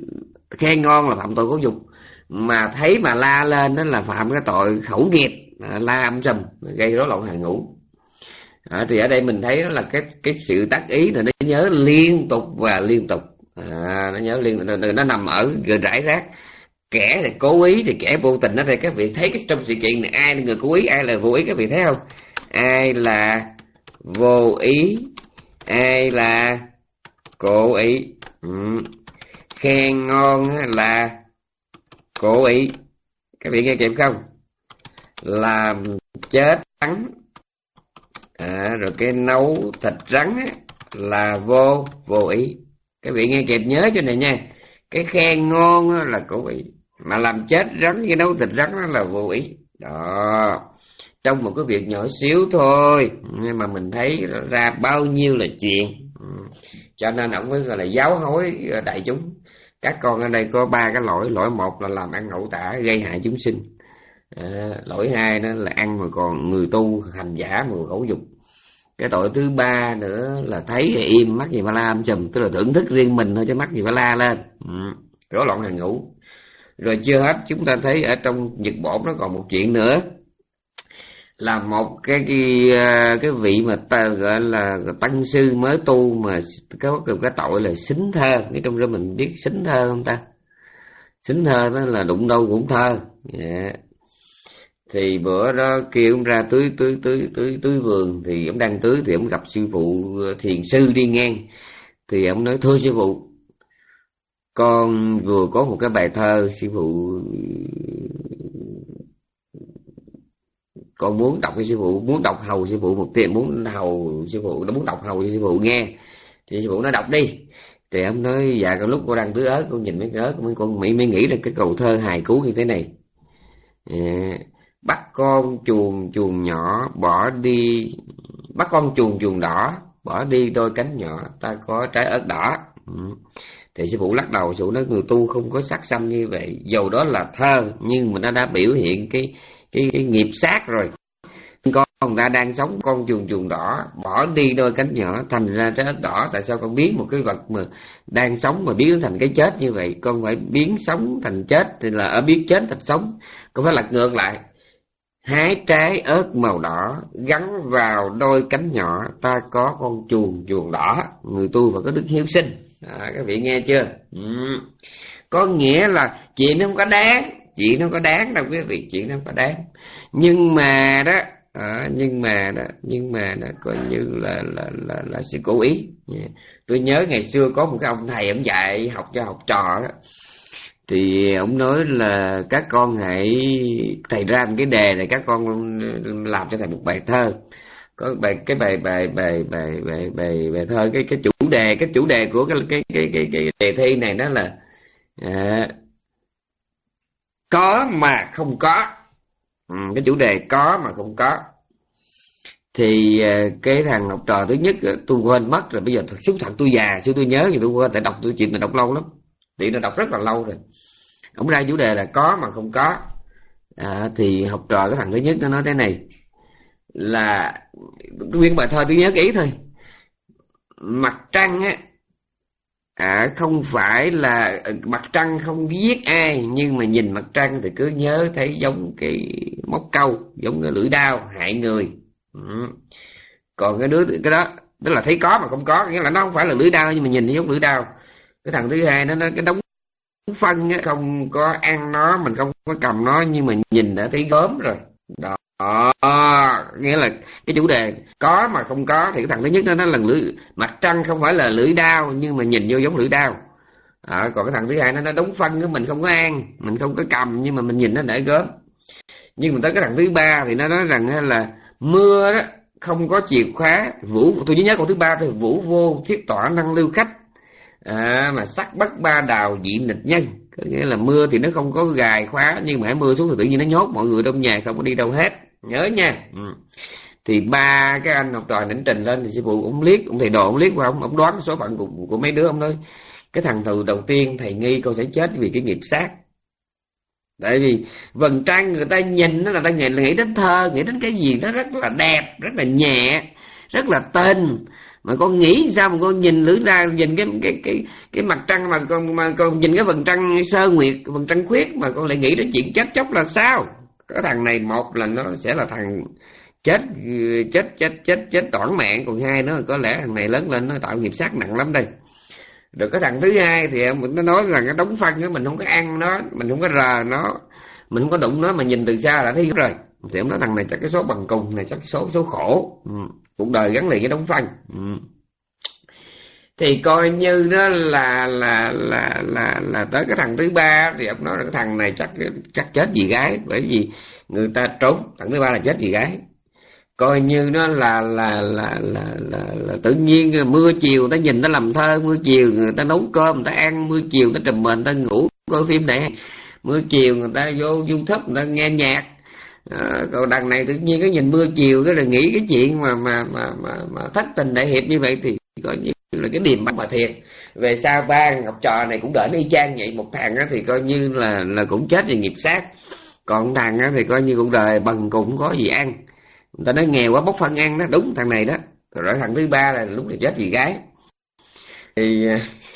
khen ngon là phạm tội khẩu dục, mà thấy mà la lên đó là phạm cái tội khẩu nghiệp, la âm sầm, gây rối loạn hàng ngũ. À, thì ở đây mình thấy đó là cái cái sự tác ý là nó nhớ liên tục và liên tục, à, nó nhớ liên nó, nó nằm ở rải rác. Kẻ là cố ý thì kẻ vô tình. Đó thì các vị thấy cái trong sự kiện này ai là người cố ý, ai là vô ý, các vị thấy không? Ai là vô ý, ai là cố ý. Ừ. Khen ngon là cố ý, các vị nghe kịp không? Làm chết rắn, à, rồi cái nấu thịt rắn á, là vô vô ý. Các vị nghe kịp nhớ cho này nha. Cái khen ngon là cố ý, mà làm chết rắn, cái nấu thịt rắn đó là vô ý. Đó, trong một cái việc nhỏ xíu thôi nhưng mà mình thấy ra bao nhiêu là chuyện. Cho nên ông mới gọi là giáo hối đại chúng. Các con ở đây có ba cái lỗi. Lỗi một là làm ăn ẩu tả gây hại chúng sinh. À, lỗi hai đó là ăn mà còn người tu hành giả mà khẩu dục. Cái tội thứ ba nữa là thấy im mắc gì mà la âm sùm, tức là thưởng thức riêng mình thôi chứ mắc gì phải la lên. Ừ. Rối loạn hàng ngũ. Rồi chưa hết, chúng ta thấy ở trong Nhật Bổn nó còn một chuyện nữa là một cái cái, cái vị mà ta gọi là tăng sư mới tu mà có cái tội là xính thơ. Cái trong đó mình biết xính thơ không ta? Xính thơ đó là đụng đâu cũng thơ. Yeah. Thì bữa đó kêu ông ra tưới tưới tưới tưới tưới vườn, thì ông đang tưới thì ông gặp sư phụ thiền sư đi ngang. Thì ông nói: thưa sư phụ, con vừa có một cái bài thơ, sư phụ con muốn đọc cho sư phụ, muốn đọc hầu sư phụ một tiếng, muốn hầu sư phụ, nó muốn đọc hầu cho sư phụ nghe. Thì sư phụ nó đọc đi. Thì ông nói: dạ con lúc con đang tưới ớt, con nhìn mấy cái ớt, con mới mới nghĩ là cái câu thơ hài cú như thế này. À, bắt con chuồn chuồn nhỏ bỏ đi, bắt con chuồn chuồn đỏ bỏ đi đôi cánh nhỏ, ta có trái ớt đỏ. Ừ. Thì sư phụ lắc đầu, sư phụ nói: người tu không có sắc xăm như vậy, dầu đó là thơ nhưng mà nó đã biểu hiện cái cái, cái nghiệp sát rồi. Con ta đang sống, con chuồn chuồn đỏ bỏ đi đôi cánh nhỏ, thành ra trái ớt đỏ. Tại sao con biến một cái vật mà đang sống mà biến thành cái chết như vậy? Con phải biến sống thành chết, thì là ở biến chết thành sống. Con phải lật ngược lại. Hái trái ớt màu đỏ gắn vào đôi cánh nhỏ, ta có con chuồn chuồn đỏ. Người tu phải có đức hiếu sinh. À, các vị nghe chưa? Ừ. Có nghĩa là chuyện nó không có đáng, chuyện nó không có đáng đâu quý vị, chuyện nó không có đáng. Nhưng mà đó, à, nhưng mà đó, nhưng mà đó coi như là là là là sự cố ý. Yeah. Tôi nhớ ngày xưa có một cái ông thầy, ông dạy học cho học trò đó. Thì ông nói là các con hãy, thầy ra một cái đề này, các con làm cho thầy một bài thơ. Có bài cái bài bài bài bài bài bài, bài thơ, cái cái chủ đề cái chủ đề của cái cái cái cái, cái đề thi này đó là à, có mà không có. Ừ, cái chủ đề có mà không có. Thì cái thằng học trò thứ nhất tôi quên mất rồi, bây giờ thật xúc thật tôi già, xưa tôi nhớ thì tôi quên, tại đọc tôi chuyện này đọc lâu lắm, thì nó đọc rất là lâu rồi. Ông ra chủ đề là có mà không có. À, thì học trò cái thằng thứ nhất nó nói thế này là nguyên bài thơ tôi nhớ kỹ thôi. Mặt trăng á, à, không phải là mặt trăng không giết ai, nhưng mà nhìn mặt trăng thì cứ nhớ thấy giống cái móc câu, giống cái lưỡi dao hại người. Ừ. Còn cái đứa cái đó tức là thấy có mà không có, nghĩa là nó không phải là lưỡi dao nhưng mà nhìn thấy giống lưỡi dao. Cái thằng thứ hai nó nói cái đống phân á, không có ăn nó, mình không có cầm nó, nhưng mà nhìn đã thấy gớm rồi. Đó, nghĩa là cái chủ đề có mà không có. Thì cái thằng thứ nhất nó nói là lưỡi mặt trăng không phải là lưỡi dao nhưng mà nhìn vô giống lưỡi dao. À, còn cái thằng thứ hai nó nói đống phân của mình không có ăn, mình không có cầm, nhưng mà mình nhìn nó đã gớm. Nhưng mà tới cái thằng thứ ba thì nó nói rằng là mưa đó không có chìa khóa, vũ tôi nhớ câu thứ ba thì vũ vô thiết tỏa năng lưu khách. À, mà sắc bất ba đào dị nịch nhân, có nghĩa là mưa thì nó không có gài khóa, nhưng mà hãy mưa xuống thì tự nhiên nó nhốt mọi người trong nhà, không có đi đâu hết, nhớ nha. Ừ. Thì ba cái anh học trò đỉnh trình lên thì sư phụ ông liếc, ông thầy đồ ông liếc qua ông, ông đoán số phận của, của mấy đứa. Ông nói cái thằng thù đầu tiên thầy nghi con sẽ chết vì cái nghiệp sát. Tại vì vầng trăng người ta nhìn nó là ta nghĩ đến thơ, nghĩ đến cái gì nó rất là đẹp, rất là nhẹ, rất là tên. Mà con nghĩ sao mà con nhìn lưỡi ra, nhìn cái cái cái cái mặt trăng mà con mà con nhìn cái vầng trăng sơ nguyệt, vầng trăng khuyết mà con lại nghĩ đến chuyện chết chóc là sao? Cái thằng này một là nó sẽ là thằng chết chết chết chết chết toản mạng, còn hai nó có lẽ thằng này lớn lên nó tạo nghiệp sát nặng lắm đây. Rồi cái thằng thứ hai thì mình nó nói rằng cái đống phân đó mình không có ăn nó, mình không có rờ nó, mình không có đụng nó, mà nhìn từ xa là thấy rồi. Thì ông nói thằng này chắc cái số bằng cùng này, chắc số số khổ, ừ. Cuộc đời gắn liền với đống phân, ừ. Thì coi như đó là là là là là tới cái thằng thứ ba thì ông nói là cái thằng này chắc chắc chết vì gái, bởi vì người ta trốn. Thằng thứ ba là chết vì gái. Coi như nó là là là là là, là tự nhiên mưa chiều người ta nhìn ta làm thơ, mưa chiều người ta nấu cơm người ta ăn, mưa chiều người ta trùm mền người ta ngủ coi phim này, mưa chiều người ta vô YouTube người ta nghe nhạc. À, còn đằng này tự nhiên cái nhìn mưa chiều đó là nghĩ cái chuyện mà mà mà mà, mà thất tình đại hiệp như vậy thì coi như là cái điềm bắt mà thiệt. Về sau ba học trò này cũng đỡ y chang vậy. Một thằng thì coi như là là cũng chết vì nghiệp sát, còn thằng thì coi như cuộc đời bần cùng có gì ăn. Người ta nói nghèo quá bốc phân ăn đó, đúng thằng này đó. Rồi thằng thứ ba là lúc này chết vì gái. Thì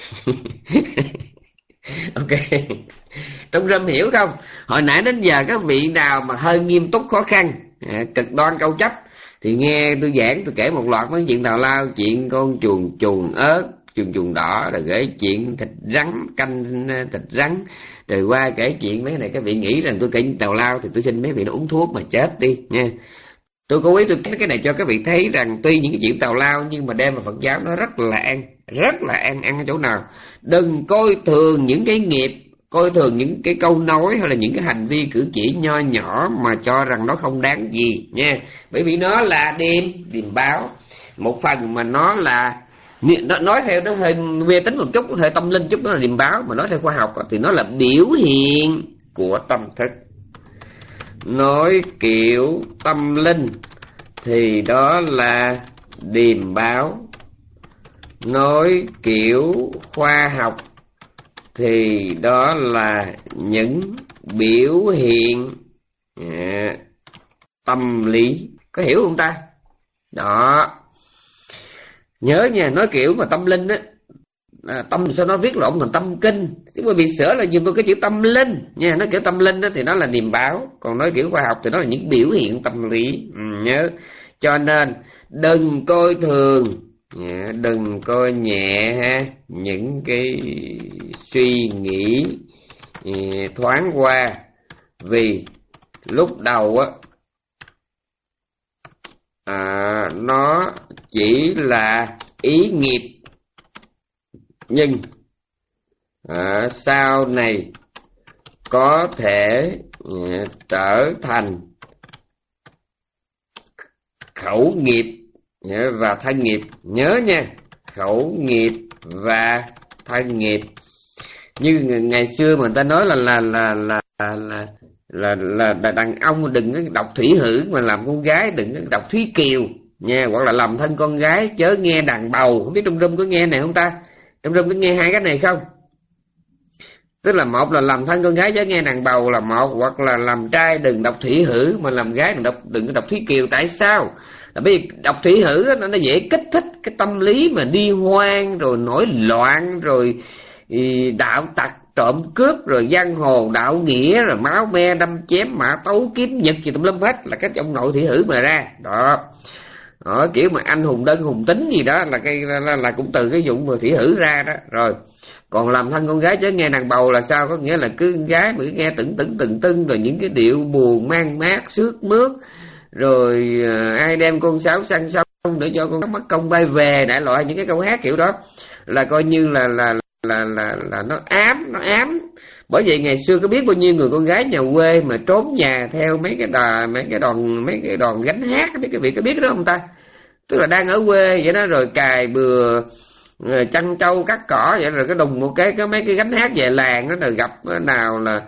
ok, trong râm hiểu không? Hồi nãy đến giờ các vị nào mà hơi nghiêm túc khó khăn, à, cực đoan câu chấp thì nghe tôi giảng, tôi kể một loạt mấy chuyện tào lao, chuyện con chuồn chuồn ớt, chuồn chuồn đỏ, rồi kể chuyện thịt rắn, canh thịt rắn, rồi qua kể chuyện mấy này các vị nghĩ rằng tôi kể tào lao thì tôi xin mấy vị nó uống thuốc mà chết đi nha. Tôi cố ý tôi nói cái này cho các vị thấy rằng tuy những cái chuyện tào lao nhưng mà đem vào Phật giáo nó rất là an, rất là an. Ăn ở chỗ nào? Đừng coi thường những cái nghiệp, coi thường những cái câu nói hay là những cái hành vi cử chỉ nho nhỏ mà cho rằng nó không đáng gì nha. Bởi vì nó là điềm, điềm báo. Một phần mà nó là, nó nói theo nó hơi mê tín một chút, hơi tâm linh chút, nó là điềm báo. Mà nói theo khoa học thì nó là biểu hiện của tâm thức. Nói kiểu tâm linh thì đó là điềm báo, nói kiểu khoa học thì đó là những biểu hiện à, tâm lý. Có hiểu không ta? Đó, nhớ nha, nói kiểu mà tâm linh á, à, tâm sao nó viết lộn thành tâm kinh, chứ mà bị sửa là dùng cái chữ tâm linh nha. Nói kiểu tâm linh đó thì nó là điềm báo, còn nói kiểu khoa học thì nó là những biểu hiện tâm lý, ừ, nhớ. Cho nên đừng coi thường, đừng coi nhẹ ha, những cái suy nghĩ thoáng qua, vì lúc đầu á à, nó chỉ là ý nghiệp, nhưng à, sau này có thể à, trở thành khẩu nghiệp và thân nghiệp. Nhớ nha, khẩu nghiệp và thân nghiệp. Như ngày xưa mà người ta nói là là là là là là, là, là, là đàn ông đừng có đọc thủy hử mà làm con gái đừng có đọc thúy kiều nha, hoặc là làm thân con gái chớ nghe đàn bầu. Không biết trong room có nghe này không ta? Trong room có nghe hai cái này không? Tức là một là làm thân con gái chớ nghe đàn bầu là một, hoặc là làm trai đừng đọc thủy hử mà làm gái đừng đọc đừng có đọc thúy kiều. Tại sao? Là bởi vì đọc thủy hử đó, nó dễ kích thích cái tâm lý mà đi hoang, rồi nổi loạn, rồi đạo tặc trộm cướp, rồi giang hồ đạo nghĩa, rồi máu me đâm chém mã tấu kiếm nhật gì tùm lum hết, là cái trong nội thủy hử mà ra đó. Đó, kiểu mà anh hùng đơn hùng tính gì đó là cái là, là cũng từ cái dụng mà thủy hử ra đó. Rồi còn làm thân con gái chứ nghe đàn bầu là sao? Có nghĩa là cứ gái mà cứ nghe tửng tửng từng tưng, rồi những cái điệu buồn mang mát xước mướt, rồi uh, ai đem con sáo săn xong để cho con mất công bay về, đại loại những cái câu hát kiểu đó, là coi như là là là là là nó ám, nó ám. Bởi vậy ngày xưa có biết bao nhiêu người con gái nhà quê mà trốn nhà theo mấy cái đà, mấy cái đoàn mấy cái đoàn gánh hát, mấy cái vị có biết cái đó không ta? Tức là đang ở quê vậy đó, rồi cài bừa chăn trâu cắt cỏ vậy, rồi cái đùng một cái có mấy cái gánh hát về làng đó, rồi gặp nào là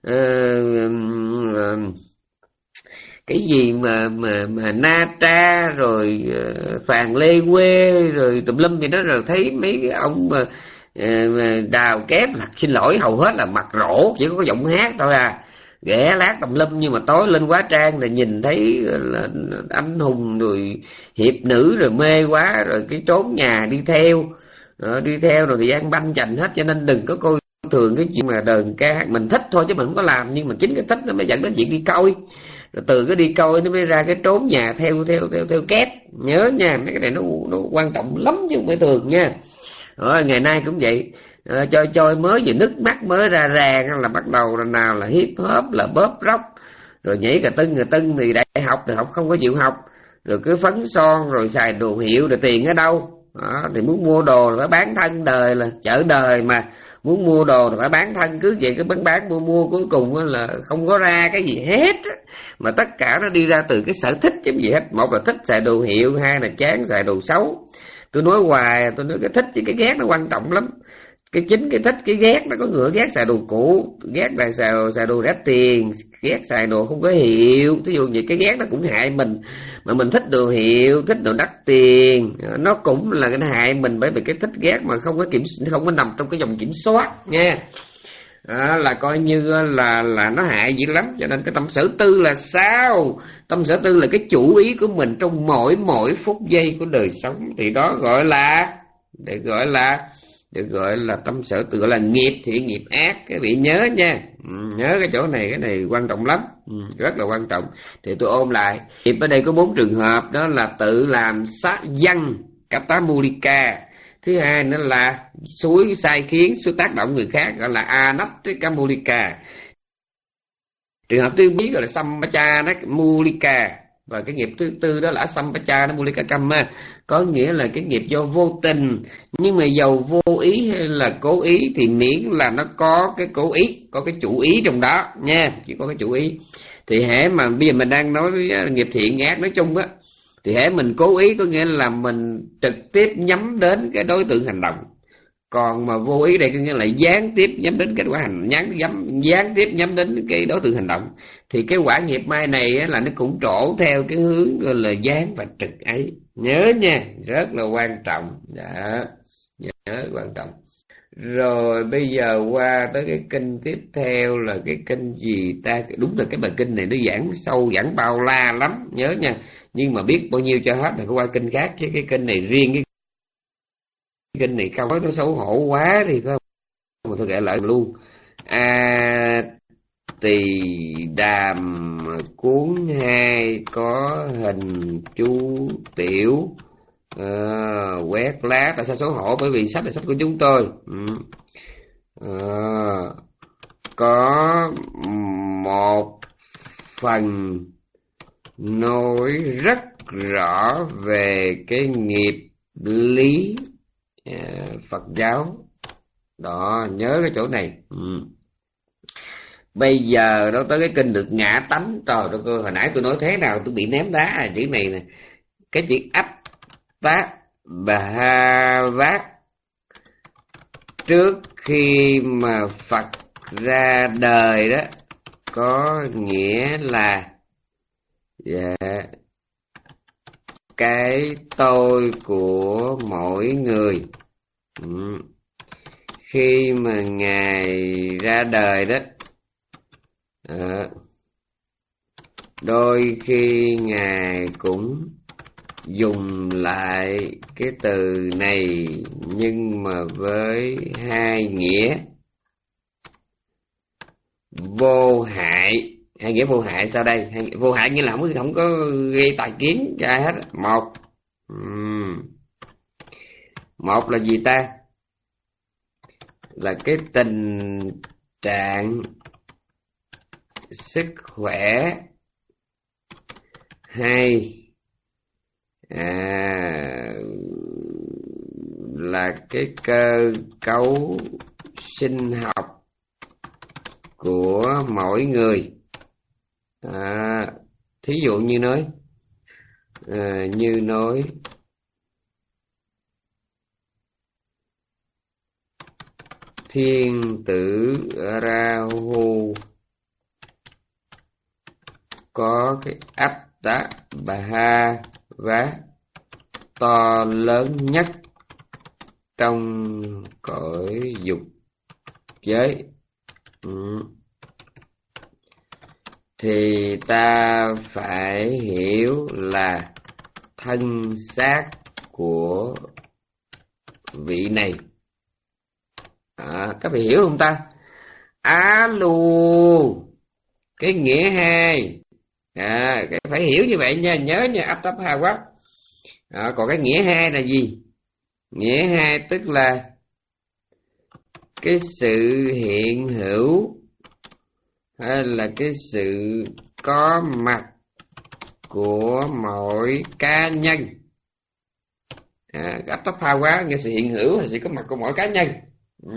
uh, uh, cái gì mà mà mà Na Tra, rồi uh, Phàn Lê Quê, rồi tùm lum vậy đó, rồi thấy mấy cái ông mà uh, đào kép là xin lỗi hầu hết là mặt rỗ, chỉ có giọng hát thôi à. ghẻ lát tùm lum, nhưng mà tối lên quá trang là nhìn thấy là anh hùng rồi hiệp nữ rồi mê quá, rồi cái trốn nhà đi theo, rồi đi theo rồi thì gian banh chành hết. Cho nên đừng có coi thường cái chuyện mà đờn ca, mình thích thôi chứ mình không có làm, nhưng mà chính cái thích nó mới dẫn đến chuyện đi coi, rồi từ cái đi coi nó mới ra cái trốn nhà theo theo theo theo két. Nhớ nha, mấy cái này nó nó quan trọng lắm chứ không phải thường nha. Rồi, ngày nay cũng vậy, à, chơi chơi mới gì nước mắt mới ra ràng là bắt đầu là nào là hip hop, là bóp rock, rồi nhảy cà tưng cà tưng, thì đại học thì học không có chịu học, rồi cứ phấn son, rồi xài đồ hiệu, rồi tiền ở đâu đó, thì muốn mua đồ là phải bán thân. Đời là chợ đời mà, muốn mua đồ thì phải bán thân, cứ vậy cứ bán bán mua mua, cuối cùng là không có ra cái gì hết, mà tất cả nó đi ra từ cái sở thích chứ gì hết. Một là thích xài đồ hiệu, hai là chán xài đồ xấu. Tôi nói hoài, tôi nói cái thích chứ cái ghét nó quan trọng lắm. Cái chính cái thích cái ghét nó có ngựa, ghét xài đồ cũ, ghét là xài, xài đồ rẻ tiền, ghét xài đồ không có hiệu. Thí dụ vậy cái ghét nó cũng hại mình, mà mình thích đồ hiệu, thích đồ đắt tiền, nó cũng là cái hại mình, bởi vì cái thích ghét mà không có kiểm, không có nằm trong cái dòng kiểm soát nha. À, là coi như là là nó hại dữ lắm. Cho nên cái tâm sở tư là sao? Tâm sở tư là cái chủ ý của mình trong mỗi mỗi phút giây của đời sống, thì đó gọi là để gọi là được gọi là tâm sở tư, gọi là nghiệp thiện nghiệp ác. Các vị nhớ nha, ừ, nhớ cái chỗ này, cái này quan trọng lắm, ừ, rất là quan trọng. Thì tôi ôm lại, nghiệp ở đây có bốn trường hợp, đó là tự làm sát dân Katamulika. Thứ hai nữa là suối sai khiến, suối tác động người khác, gọi là Anattakamulika. Trường hợp thứ bí gọi là Sampachana-mulika. Và cái nghiệp thứ tư đó là Sampachana-mulika Kamma, có nghĩa là cái nghiệp do vô tình. Nhưng mà dầu vô ý hay là cố ý thì miễn là nó có cái cố ý, có cái chủ ý trong đó nha, chỉ có cái chủ ý. Thì hễ mà bây giờ mình đang nói với nghiệp thiện ác nói chung á, thì hễ mình cố ý có nghĩa là mình trực tiếp nhắm đến cái đối tượng hành động. Còn mà vô ý đây có nghĩa là gián tiếp nhắm đến kết quả hành, gián, gián, gián tiếp nhắm đến cái đối tượng hành động. Thì cái quả nghiệp mai này á, là nó cũng trổ theo cái hướng gọi là gián và trực ấy. Nhớ nha, rất là quan trọng. Đó, nhớ quan trọng. Rồi bây giờ qua tới cái kinh tiếp theo là cái kinh gì ta? Đúng là cái bài kinh này nó giảng sâu, giảng bao la lắm, nhớ nha. Nhưng mà biết bao nhiêu cho hết thì phải qua kinh khác, chứ cái kinh này riêng cái kinh này câu nói nó xấu hổ quá thì phải không, mà tôi kể lại luôn. A Tỳ Đàm cuốn hai có hình chú tiểu uh, quét lá. Tại sao xấu hổ? Bởi vì sách là sách của chúng tôi. ừ. uh, có một phần nói rất rõ về cái nghiệp lý uh, Phật giáo đó, nhớ cái chỗ này. ừ. Bây giờ đó tới cái kinh được ngã tánh. Trời ơi, hồi nãy tôi nói thế nào tôi bị ném đá à, chữ này nè, cái chữ ấp tá bà vát. Trước khi mà Phật ra đời đó, có nghĩa là dạ, cái tôi của mỗi người. ừ. Khi mà Ngài ra đời đó, à, đôi khi Ngài cũng dùng lại cái từ này, nhưng mà với hai nghĩa vô hại. Hai nghĩa vô hại sao đây? Hai nghĩa vô hại nghĩa là không, không có gây tai kiến cho ai hết. Một uhm. Một là gì ta? Là cái tình trạng sức khỏe, hay à, là cái cơ cấu sinh học của mỗi người. à, Thí dụ như nói à, như nói thiên tử Rahu có cái áp tá bà ha vá to lớn nhất trong cõi dục giới. ừ. thì ta phải hiểu là thân xác của vị này. À, các vị hiểu không ta? Alo, cái nghĩa hai, à, phải hiểu như vậy nha, nhớ nha, áp tấp hai quá. À, còn cái nghĩa hai là gì? Nghĩa hai tức là cái sự hiện hữu hay là cái sự có mặt của mỗi cá nhân. À, áp tấp hai quá, nghĩa sự hiện hữu hay sự có mặt của mỗi cá nhân. Ừ.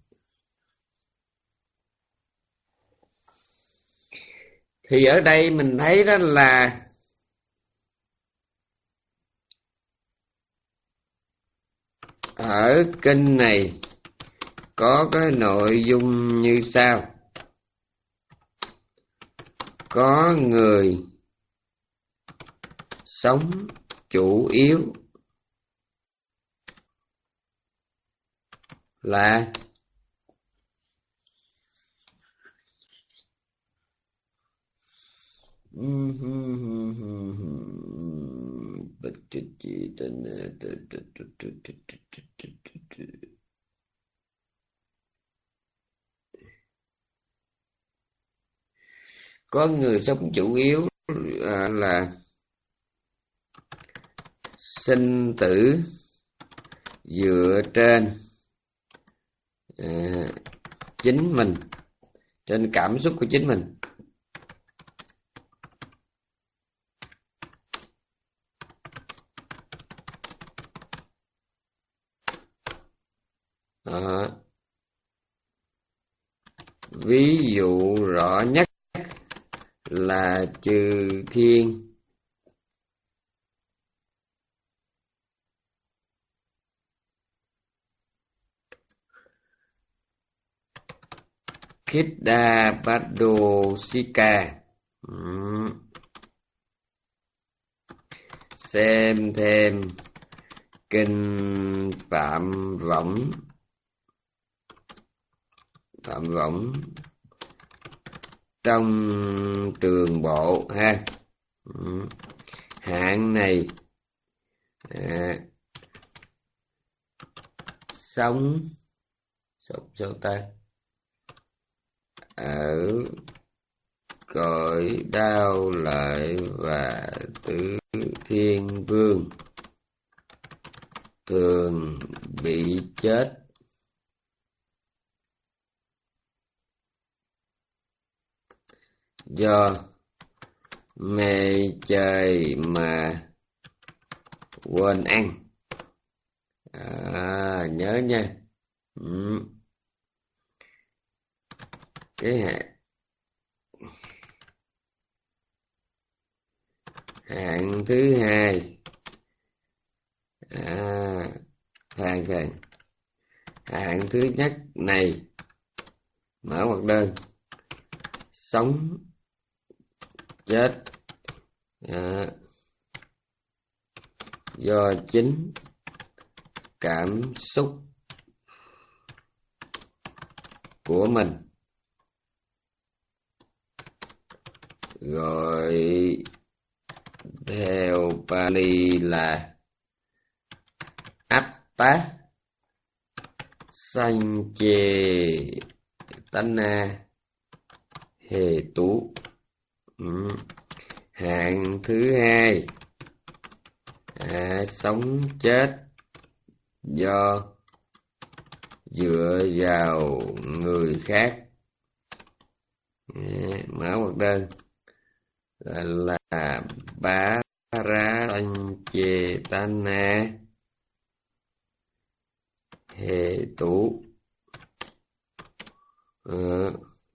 Thì ở đây mình thấy đó là ở kinh này có cái nội dung như sau. Có người sống chủ yếu là có người sống chủ yếu à, là sinh tử dựa trên à, chính mình, trên cảm xúc của chính mình. À, ví dụ rõ nhất là Chư Thiên Khiddappaddosika. uhm. Xem thêm kinh Phạm Võng, Phạm Võng trong Trường Bộ ha. uhm. Hạng này à, sống sống sao ta ở cõi đau lợi và tứ thiên vương, thường bị chết do mê chơi mà quên ăn. À, nhớ nha. ừ. Cái hạng hạng thứ hai, à, khoan khoan hạng thứ nhất này, mở ngoặc đơn, sống chết à, do chính cảm xúc của mình, gọi theo Pali là Atta Sanche Tanna Hề Tú. ừ. Hạng thứ hai, à, sống chết do dựa vào người khác, à, mở ngoặc đơn, gọi là Bá Ra Anh Chê Tanna Hề Tú. ờ,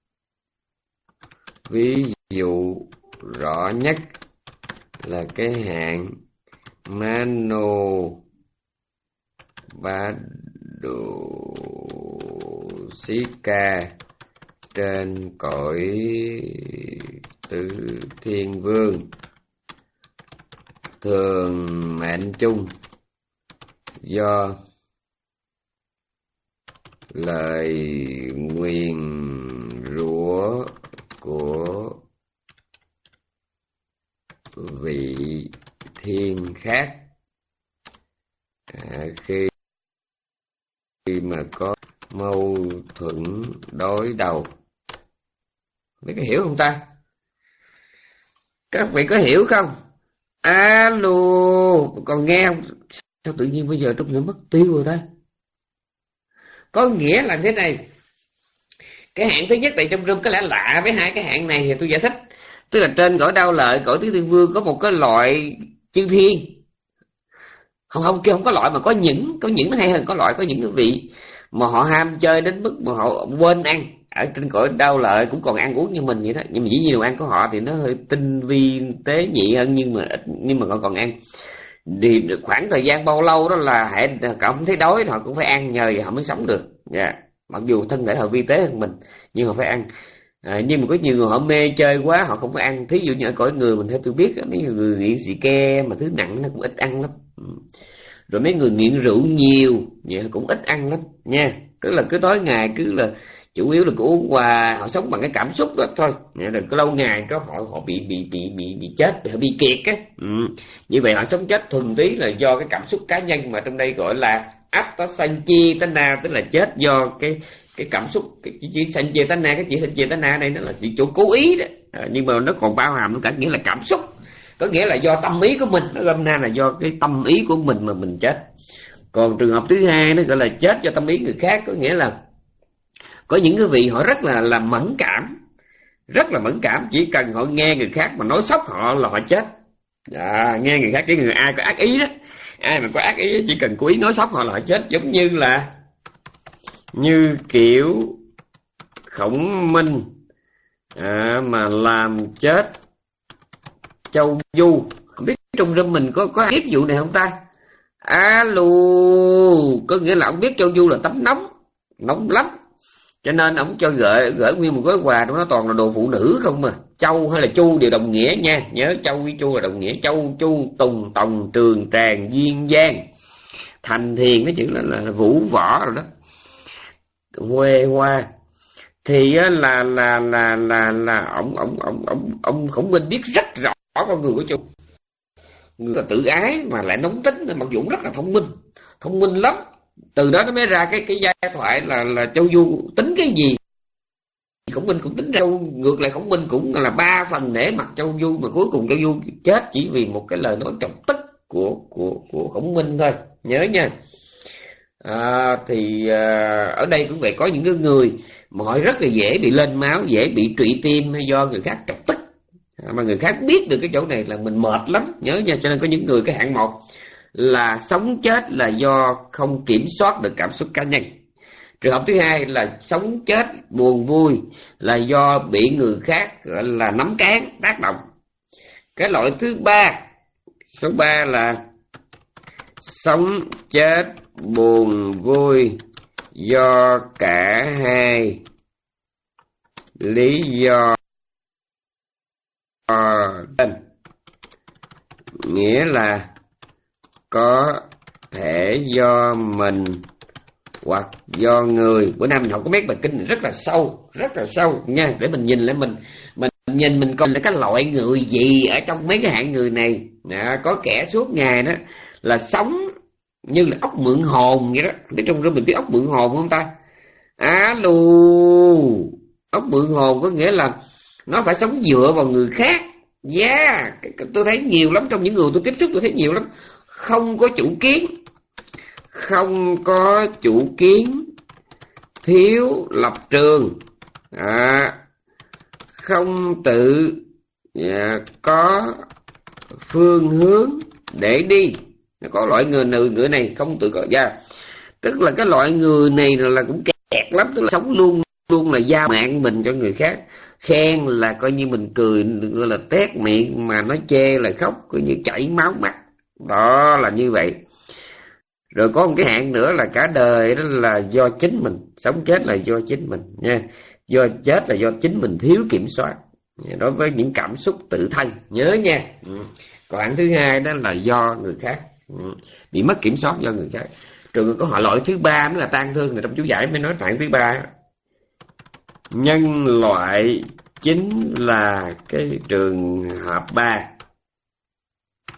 Ví dụ rõ nhất là cái hạng Mano Badosika trên cõi tứ thiên vương, thường mệnh chung do lời nguyền rủa của khác à, khi, khi mà có mâu thuẫn đối đầu. Mấy cái hiểu không ta? Các vị có hiểu không? Alo, còn nghe không? Sao tự nhiên bây giờ trong nó mất tiêu rồi ta? Có nghĩa là thế này. Cái hạng thứ nhất tại trong room có lẽ lạ với hai cái hạng này thì tôi giải thích. Tức là trên cõi Đao Lợi, cõi Tứ Thiên Vương có một cái loại chư thiên. Không không kia không có loại mà có những, có những nó hay hơn có loại, có những cái vị mà họ ham chơi đến mức mà họ quên ăn. Ở trên cõi Đao Lợi cũng còn ăn uống như mình vậy đó, nhưng mà dĩ nhiên đồ ăn của họ thì nó hơi tinh vi tế nhị hơn, nhưng mà ít, nhưng mà họ còn ăn. Thì khoảng thời gian bao lâu đó là hệ họ không thấy đói họ cũng phải ăn, nhờ vậy họ mới sống được. Dạ. Yeah. Mặc dù thân thể họ vi tế hơn mình nhưng họ phải ăn. À, nhưng mà có nhiều người họ mê chơi quá họ không có ăn. Thí dụ như ở cõi người mình theo tôi biết mấy người nghiện xì ke mà thứ nặng nó cũng ít ăn lắm. Rồi mấy người nghiện rượu nhiều vậy cũng ít ăn lắm nha. Tức là cứ tối ngày cứ là chủ yếu là cứ uống và họ sống bằng cái cảm xúc đó thôi. Rồi cứ lâu ngày có họ họ bị bị bị bị bị chết, họ bị kiệt á. Ừ. Như vậy họ sống chết thuần túy là do cái cảm xúc cá nhân mà trong đây gọi là Attasanchi Tana, tức là chết do cái cái cảm xúc. Cái chữ Sanchi Tana, cái chữ Sanchi Tana đây nó là chữ chủ cố ý đó. À, nhưng mà nó còn bao hàm cả nghĩa là cảm xúc. Có nghĩa là do tâm ý của mình, nó gom na là do cái tâm ý của mình mà mình chết. Còn trường hợp thứ hai nó gọi là chết do tâm ý người khác, có nghĩa là có những cái vị họ rất là là mẫn cảm, rất là mẫn cảm, chỉ cần họ nghe người khác mà nói sốc họ là họ chết. À, nghe người khác, cái người ai có ác ý đó, ai mà có ác ý chỉ cần cố ý nói sốc họ là họ chết. Giống như là như kiểu Khổng Minh à, mà làm chết Châu Du. Không biết trong râm mình có có biết vụ này không ta? Alo, có nghĩa là ông biết Châu Du là tấm nóng, nóng lắm, cho nên ông cho gửi gửi nguyên một gói quà đó, nó toàn là đồ phụ nữ không mà. Châu hay là Chu đều đồng nghĩa nha, nhớ Châu với Chu là đồng nghĩa. Châu, Chu, Tùng, Tòng, Trường, Tràng, Duyên, Giang, Thành, Thiền, cái chữ là, là vũ võ rồi đó, Huê, Hoa. Thì là là là là là ông ông ông ông ông Khổng Minh biết rất rõ con người của Chu. Người ta tự ái mà lại nóng tính, mặc dù rất là thông minh, thông minh lắm. Từ đó nó mới ra cái cái giai thoại là là Châu Du tính cái gì Khổng Minh cũng tính ra. Ngược lại Khổng Minh cũng là ba phần nể mặt Châu Du, mà cuối cùng Châu Du chết chỉ vì một cái lời nói chọc tức của của của Khổng Minh thôi, nhớ nha. À, thì à, ở đây cũng vậy, có những cái người mà họ rất là dễ bị lên máu, dễ bị trụy tim hay do người khác chọc tức, à, mà người khác biết được cái chỗ này là mình mệt lắm, nhớ nha. Cho nên có những người cái hạng một là sống chết là do không kiểm soát được cảm xúc cá nhân. Trường hợp thứ hai là sống chết buồn vui là do bị người khác gọi là nắm cán tác động. Cái loại thứ ba, số ba là sống chết buồn vui do cả hai lý do trên, nghĩa là có thể do mình hoặc do người. Bữa nay mình học có mấy bài kinh rất là sâu, rất là sâu nha, để mình nhìn lại mình mình nhìn mình coi là cái loại người gì ở trong mấy cái hạng người này. À, có kẻ suốt ngày đó là sống như là ốc mượn hồn vậy đó. Để trong đó mình biết ốc mượn hồn không ta? Alo, ốc mượn hồn có nghĩa là nó phải sống dựa vào người khác. Yeah, tôi thấy nhiều lắm, trong những người tôi tiếp xúc tôi thấy nhiều lắm. Không có chủ kiến, không có chủ kiến, thiếu lập trường, à, không tự à, có phương hướng để đi. Có loại người người, người này không tự có ra, tức là cái loại người này là cũng kẹt lắm, tức là sống luôn luôn là giao mạng mình cho người khác. Khen là coi như mình cười, gọi là tét miệng, mà nói chê là khóc, coi như chảy máu mắt. Đó là như vậy. Rồi có một cái hạng nữa là cả đời đó là do chính mình, sống chết là do chính mình nha. Do chết là do chính mình thiếu kiểm soát đối với những cảm xúc tự thân, nhớ nha. Ừ. Còn hạng thứ hai đó là do người khác, ừ. bị mất kiểm soát do người khác. Rồi có họ loại thứ ba mới là tang thương, người trong chú giải mới nói hạng thứ ba. Nhân loại chính là cái trường hợp ba,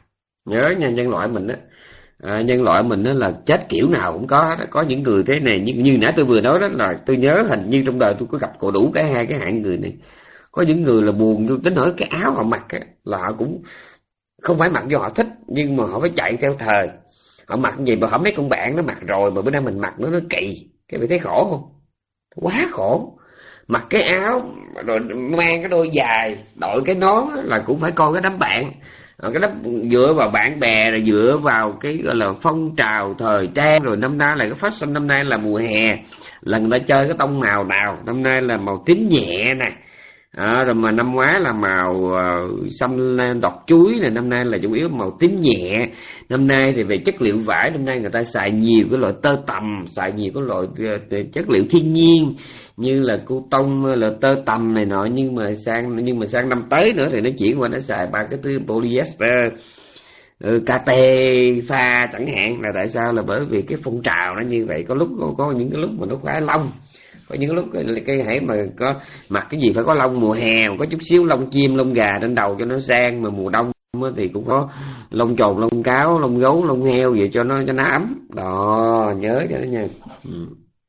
Nhớ nha, nhân loại mình á, à, nhân loại mình á là chết kiểu nào cũng có đó. Có những người thế này, như, như nãy tôi vừa nói đó, là tôi nhớ hình như trong đời tôi có gặp cổ đủ cả hai cái hạng người này. Có những người là buồn vô tính nỗi cái áo họ mặc á, là họ cũng không phải mặc do họ thích, nhưng mà họ phải chạy theo thời. Họ mặc gì mà họ mấy con bạn nó mặc rồi mà bữa nay mình mặc nó nó kỳ, cái bị thấy khổ không? Quá khổ. Mặc cái áo rồi mang cái đôi giày, đội cái nón là cũng phải coi cái đám bạn. Rồi cái đó dựa vào bạn bè, rồi dựa vào cái gọi là phong trào thời trang. Rồi năm nay là cái fashion, năm nay là mùa hè là người ta chơi cái tông màu nào, năm nay là màu tím nhẹ nè, à, rồi mà năm ngoái là màu uh, xanh đọt chuối này, năm nay là chủ yếu màu tím nhẹ. Năm nay thì về chất liệu vải, năm nay người ta xài nhiều cái loại tơ tằm, xài nhiều cái loại uh, chất liệu thiên nhiên như là cô tông, là tơ tằm này nọ. Nhưng mà sang nhưng mà sang năm tới nữa thì nó chuyển qua nó xài ba cái thứ polyester, ừ, ca tê pha chẳng hạn. Là tại sao? Là bởi vì cái phong trào nó như vậy. Có lúc có, có những cái lúc mà nó khoái lông, có những lúc cái, cái hãy mà có mặc cái gì phải có lông. Mùa hè có chút xíu lông chim lông gà trên đầu cho nó sang, mà mùa đông thì cũng có lông trồn lông cáo lông gấu lông heo vậy cho nó cho nó ấm đó. Nhớ cho nó nha. Ừ.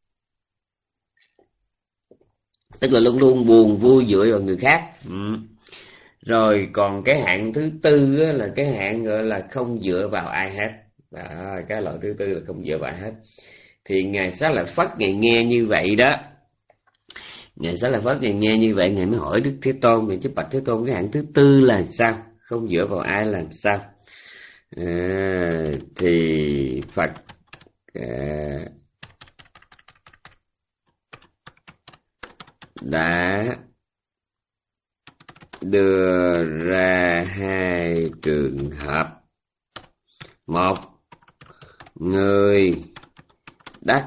Tức là luôn luôn buồn vui dựa vào người khác. Ừ. Rồi còn cái hạng thứ tư á, là cái hạng gọi là không dựa vào ai hết. Đó, cái loại thứ tư là không dựa vào ai hết. Thì Ngài Xá Lợi Phất Ngài nghe như vậy đó, Ngài Xá Lợi Phất Ngài nghe như vậy, Ngài mới hỏi Đức Thế Tôn: Ngài chứ bạch Thế Tôn, cái hạng thứ tư là sao? Không dựa vào ai làm sao? À, thì Phật à, đã đưa ra hai trường hợp. Một, người đắc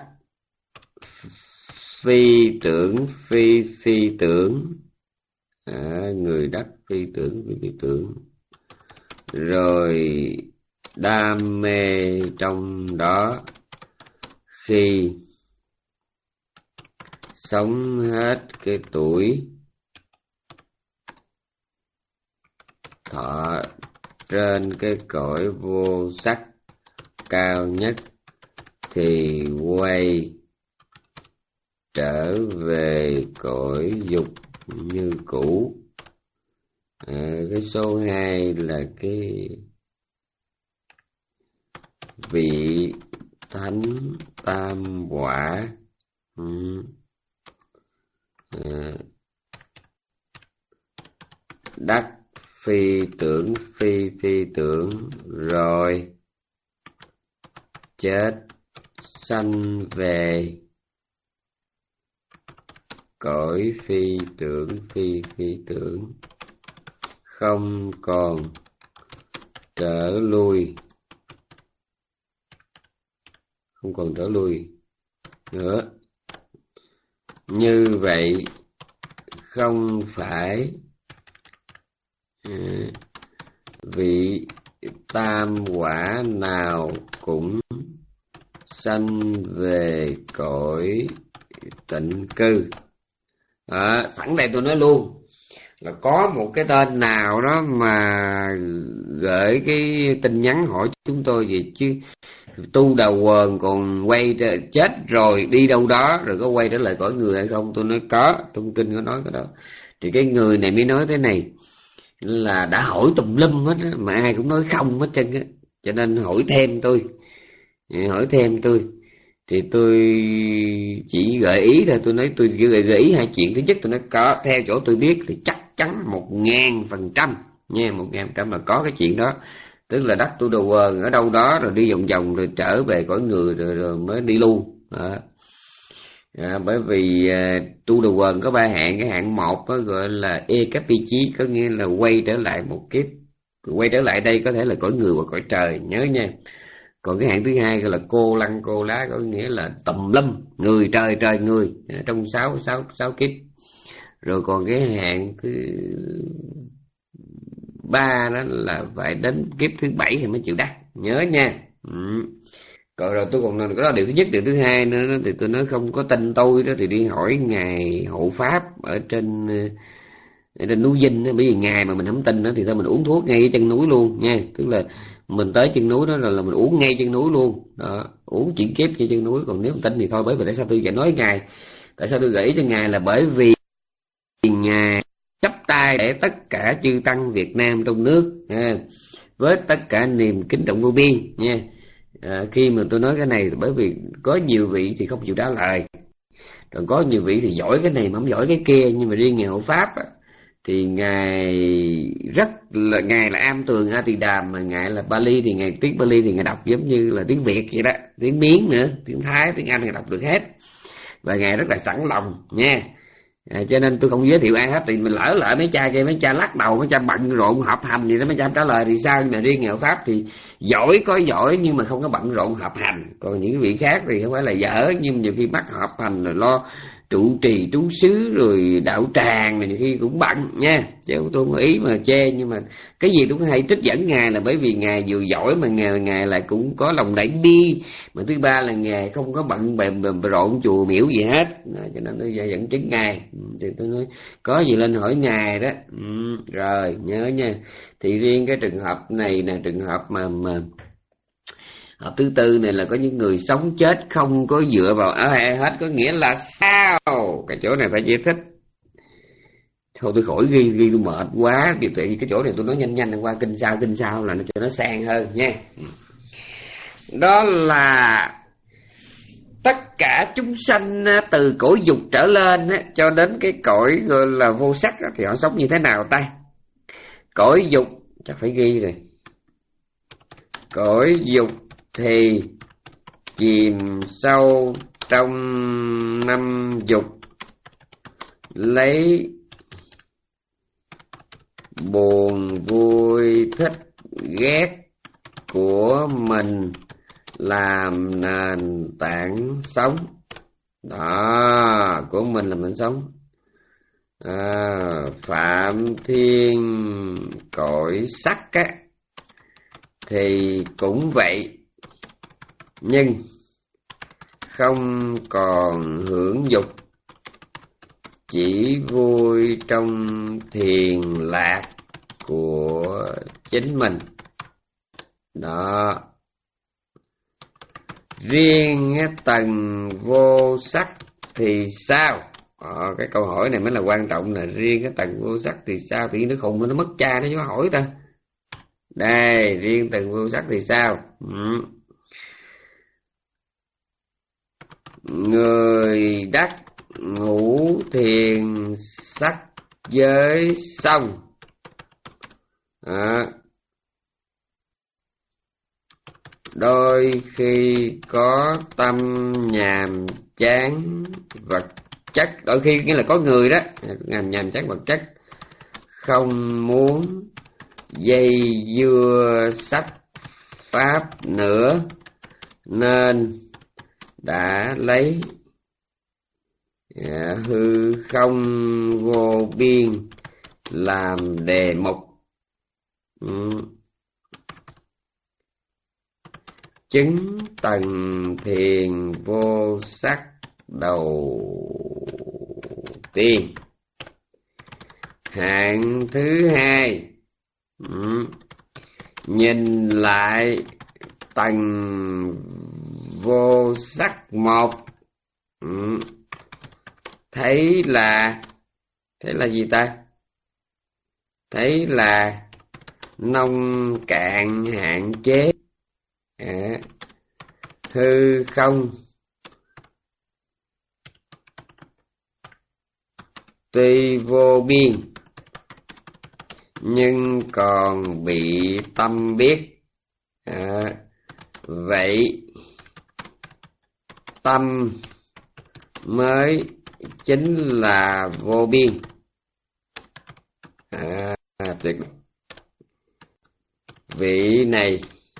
phi tưởng phi phi tưởng, à, người đắc phi tưởng phi phi tưởng, rồi đam mê trong đó khi sống hết cái tuổi thọ trên cái cõi vô sắc cao nhất thì quay trở về cõi dục như cũ. À, cái số hai là cái vị thánh tam quả. Ừ. À, đắc phi tưởng phi phi tưởng rồi chết sanh về cõi phi tưởng phi phi tưởng, không còn trở lui, không còn trở lui nữa. Như vậy không phải vị tam quả nào cũng sanh về cõi tịnh cư. À, sẵn đây tôi nói luôn là có một cái tên nào đó mà gửi cái tin nhắn hỏi chúng tôi gì chứ tu đầu quần còn quay chết rồi đi đâu đó rồi có quay trở lại cõi người hay không. Tôi nói có, trong kinh có nói cái đó. Thì cái người này mới nói thế này là đã hỏi tùm lum hết á, mà ai cũng nói không hết trơn á. Cho nên hỏi thêm tôi, hỏi thêm tôi thì tôi chỉ gợi ý thôi. Tôi nói tôi chỉ gợi, gợi ý hai chuyện. Thứ nhất tôi nói có, theo chỗ tôi biết thì chắc chắn một ngàn phần trăm nha, một ngàn phần trăm là có cái chuyện đó. Tức là đắc tu đầu quần ở đâu đó rồi đi vòng vòng rồi trở về cõi người rồi, rồi mới đi luôn đó. À, bởi vì à, tu đầu quần có ba hạng. Cái hạng một đó gọi là e capichi, có nghĩa là quay trở lại một kiếp. Quay trở lại đây có thể là cõi người và cõi trời, nhớ nha. Còn cái hạng thứ hai gọi là cô lăng cô lá, có nghĩa là tùm lum người trời trời người trong sáu sáu sáu kiếp. Rồi còn cái hạng thứ ba đó là phải đến kiếp thứ bảy thì mới chịu đắc, nhớ nha. Ừ. Còn rồi tôi còn nói đó điều thứ nhất, điều thứ hai nữa đó, thì tôi nói không có tin tôi đó thì đi hỏi ngài hộ pháp ở trên ở trên núi Dinh đó. Bởi vì ngài mà mình không tin nữa thì thôi mình uống thuốc ngay ở chân núi luôn nha. Tức là mình tới chân núi đó rồi là mình uống ngay chân núi luôn đó, uống chuyển kiếp ngay chân núi. Còn nếu tin thì thôi. Bởi vì tại sao tôi phải nói ngài, tại sao tôi gợi ý cho ngài là bởi vì ngài chắp tay để tất cả chư tăng Việt Nam trong nước ha, với tất cả niềm kính trọng vô biên nha. À, khi mà tôi nói cái này bởi vì có nhiều vị thì không chịu trả lời, rồi có nhiều vị thì giỏi cái này mà không giỏi cái kia. Nhưng mà riêng ngài hộ pháp á, thì ngài rất là, ngài là am tường a tỳ đàm, mà ngài là Bali thì ngài tiếng Bali thì ngài đọc giống như là tiếng Việt vậy đó, tiếng Miến nữa, tiếng Thái, tiếng Anh ngài đọc được hết, và ngài rất là sẵn lòng nha. À, cho nên tôi không giới thiệu ai hết, thì mình lỡ lại mấy cha kia, mấy cha lắc đầu, mấy cha bận rộn học hành gì đó, mấy cha trả lời thì sao. Nhưng mà riêng ngài hộ pháp thì giỏi có giỏi nhưng mà không có bận rộn học hành. Còn những vị khác thì không phải là dở, nhưng nhiều khi mắc học hành rồi lo trụ trì trú xứ rồi đạo tràng này, nhiều khi cũng bận nha. Chứ tôi không có ý mà chê, nhưng mà cái gì tôi cũng hay trích dẫn ngài là bởi vì ngài vừa giỏi mà ngài, ngài lại cũng có lòng đại bi. Mà thứ ba là ngài không có bận bề rộn chùa miễu gì hết. Đó, cho nên tôi dẫn chứng ngài. Thì tôi nói có gì lên hỏi ngài đó. Ừ, rồi nhớ nha. Thì riêng cái trường hợp này là trường hợp mà mà hợp thứ tư này là có những người sống chết không có dựa vào ai hết. Có nghĩa là sao? Cái chỗ này phải giải thích. Thôi tôi khỏi ghi, ghi tôi mệt quá. Vì vậy cái chỗ này tôi nói nhanh nhanh qua kinh sau, kinh sau là nó cho nó sang hơn nha. Đó là tất cả chúng sanh từ cõi dục trở lên cho đến cái cõi gọi là vô sắc thì họ sống như thế nào ta? Cõi dục chắc phải ghi rồi. Cõi dục thì chìm sâu trong năm dục, lấy buồn vui thích ghét của mình làm nền tảng sống. Đó, của mình làm nền sống. À, Phạm Thiên cõi sắc á thì cũng vậy, nhưng không còn hưởng dục, chỉ vui trong thiền lạc của chính mình. Đó. Riêng tầng vô sắc thì sao? Ờ, cái câu hỏi này mới là quan trọng, là riêng cái tầng vô sắc thì sao? Tự nhiên nó khùng nó mất cha nó chứ có hỏi ta. Đây, riêng tầng vô sắc thì sao? Ừ. Người đắc ngũ thiền sắc giới xong, à, đôi khi có tâm nhàm chán vật chất. Đôi khi nghĩa là có người đó nhàm nhàm chán vật chất, không muốn dây dưa sách pháp nữa, nên đã lấy à, hư không vô biên làm đề mục. Ừ. Chứng tầng thiền vô sắc đầu tiên. Hạng thứ hai, ừ, nhìn lại tầng vô sắc một, ừ, thấy là thấy là gì ta? Thấy là nông cạn hạn chế, à, hư không tuy vô biên nhưng còn bị tâm biết, à, vậy tâm mới chính là vô biên. À, tuyệt vị này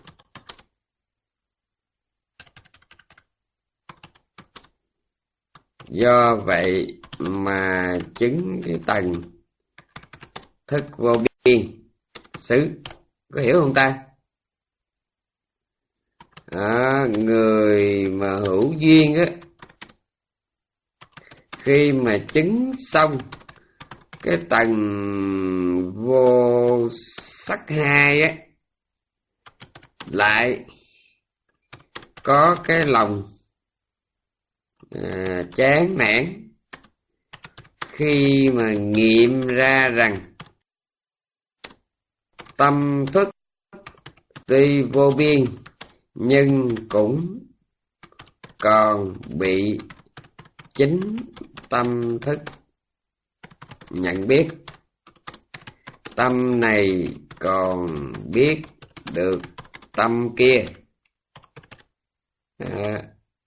do vậy mà chứng cái tầng thức vô biên xứ. Có hiểu không ta? À, người mà hữu duyên á, khi mà chứng xong cái tầng vô sắc hai á lại có cái lòng à, chán nản khi mà nghiệm ra rằng tâm thức tuy vô biên nhưng cũng còn bị chính tâm thức nhận biết. Tâm này còn biết được tâm kia. À,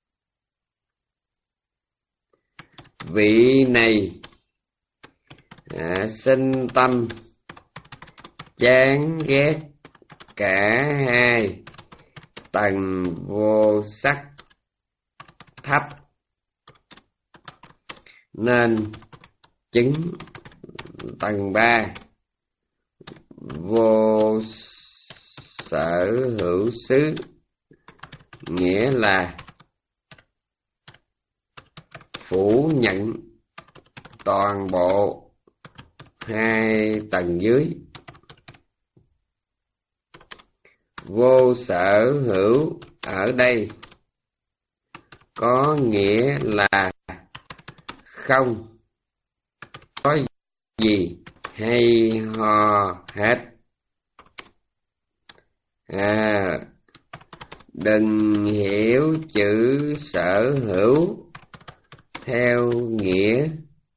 vị này à, sinh tâm chán ghét cả hai tầng vô sắc thấp, nên chứng tầng ba vô sở hữu xứ, nghĩa là phủ nhận toàn bộ hai tầng dưới. Vô sở hữu ở đây có nghĩa là không có gì hay ho hết. À, đừng hiểu chữ sở hữu theo nghĩa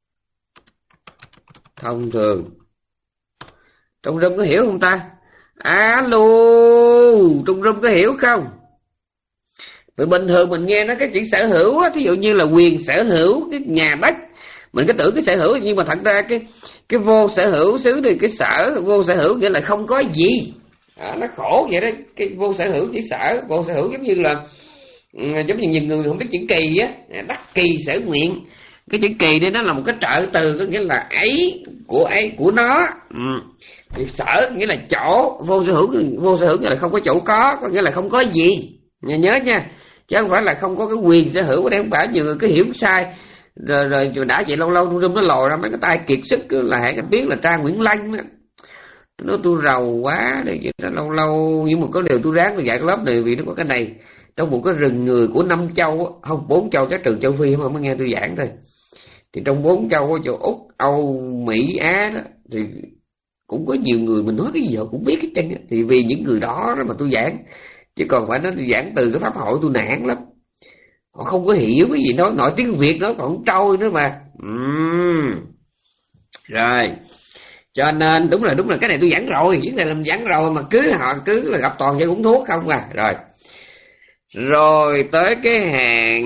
thông thường. Trong rung có hiểu không ta? Alo, trong rung có hiểu không? Vì bình thường mình nghe nó cái chữ sở hữu á, thí dụ như là quyền sở hữu cái nhà đất, mình cứ tưởng cái sở hữu, nhưng mà thật ra cái cái vô sở hữu xứ thì cái sở vô sở hữu nghĩa là không có gì. À, nó khổ vậy đó. Cái vô sở hữu chỉ sở vô sở hữu giống như là giống như nhiều người không biết chữ kỳ á, đắc kỳ sở nguyện. Cái chữ kỳ đây nó là một cái trợ từ, có nghĩa là ấy của ấy của nó. Ừ. Thì sở nghĩa là chỗ, vô sở hữu vô sở hữu nghĩa là không có chỗ có, có nghĩa là không có gì. Nhớ, nhớ nha, chứ không phải là không có cái quyền sở hữu. Ở đây không phải, nhiều người cứ hiểu sai rồi rồi đã vậy lâu lâu trong rung nó lòi ra mấy cái tay kiệt sức là hãy biết là Trang Nguyễn Lăng đó. Nó tôi rầu quá để vậy đó, lâu lâu nhưng mà có điều tôi ráng tôi dạy cái lớp này vì nó có cái này trong một cái rừng người của năm châu, không bốn châu, các trường châu Phi mà mới nghe tôi giảng thôi. Thì trong bốn châu có châu Úc, Âu, Mỹ, Á đó thì cũng có nhiều người mình nói cái gì họ cũng biết cái chân. Thì vì những người đó mà tôi giảng, chứ còn phải nói tôi giảng từ cái pháp hội tôi nản lắm. Họ không có hiểu cái gì nói, nội tiếng Việt nó còn trôi nữa mà. uhm. Rồi cho nên đúng là đúng là cái này tôi giảng rồi, những này làm giảng rồi mà cứ họ cứ là gặp toàn cho uống thuốc không à. Rồi rồi tới cái hạn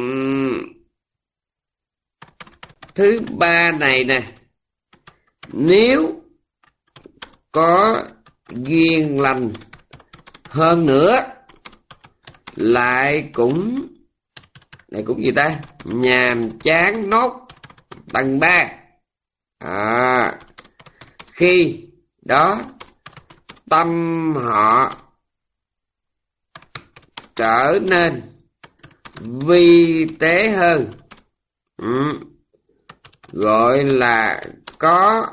thứ ba này nè, nếu có duyên lành hơn nữa lại cũng lại cũng gì ta nhàm chán nốt tầng ba. À, khi đó tâm họ trở nên vi tế hơn, ừ, gọi là có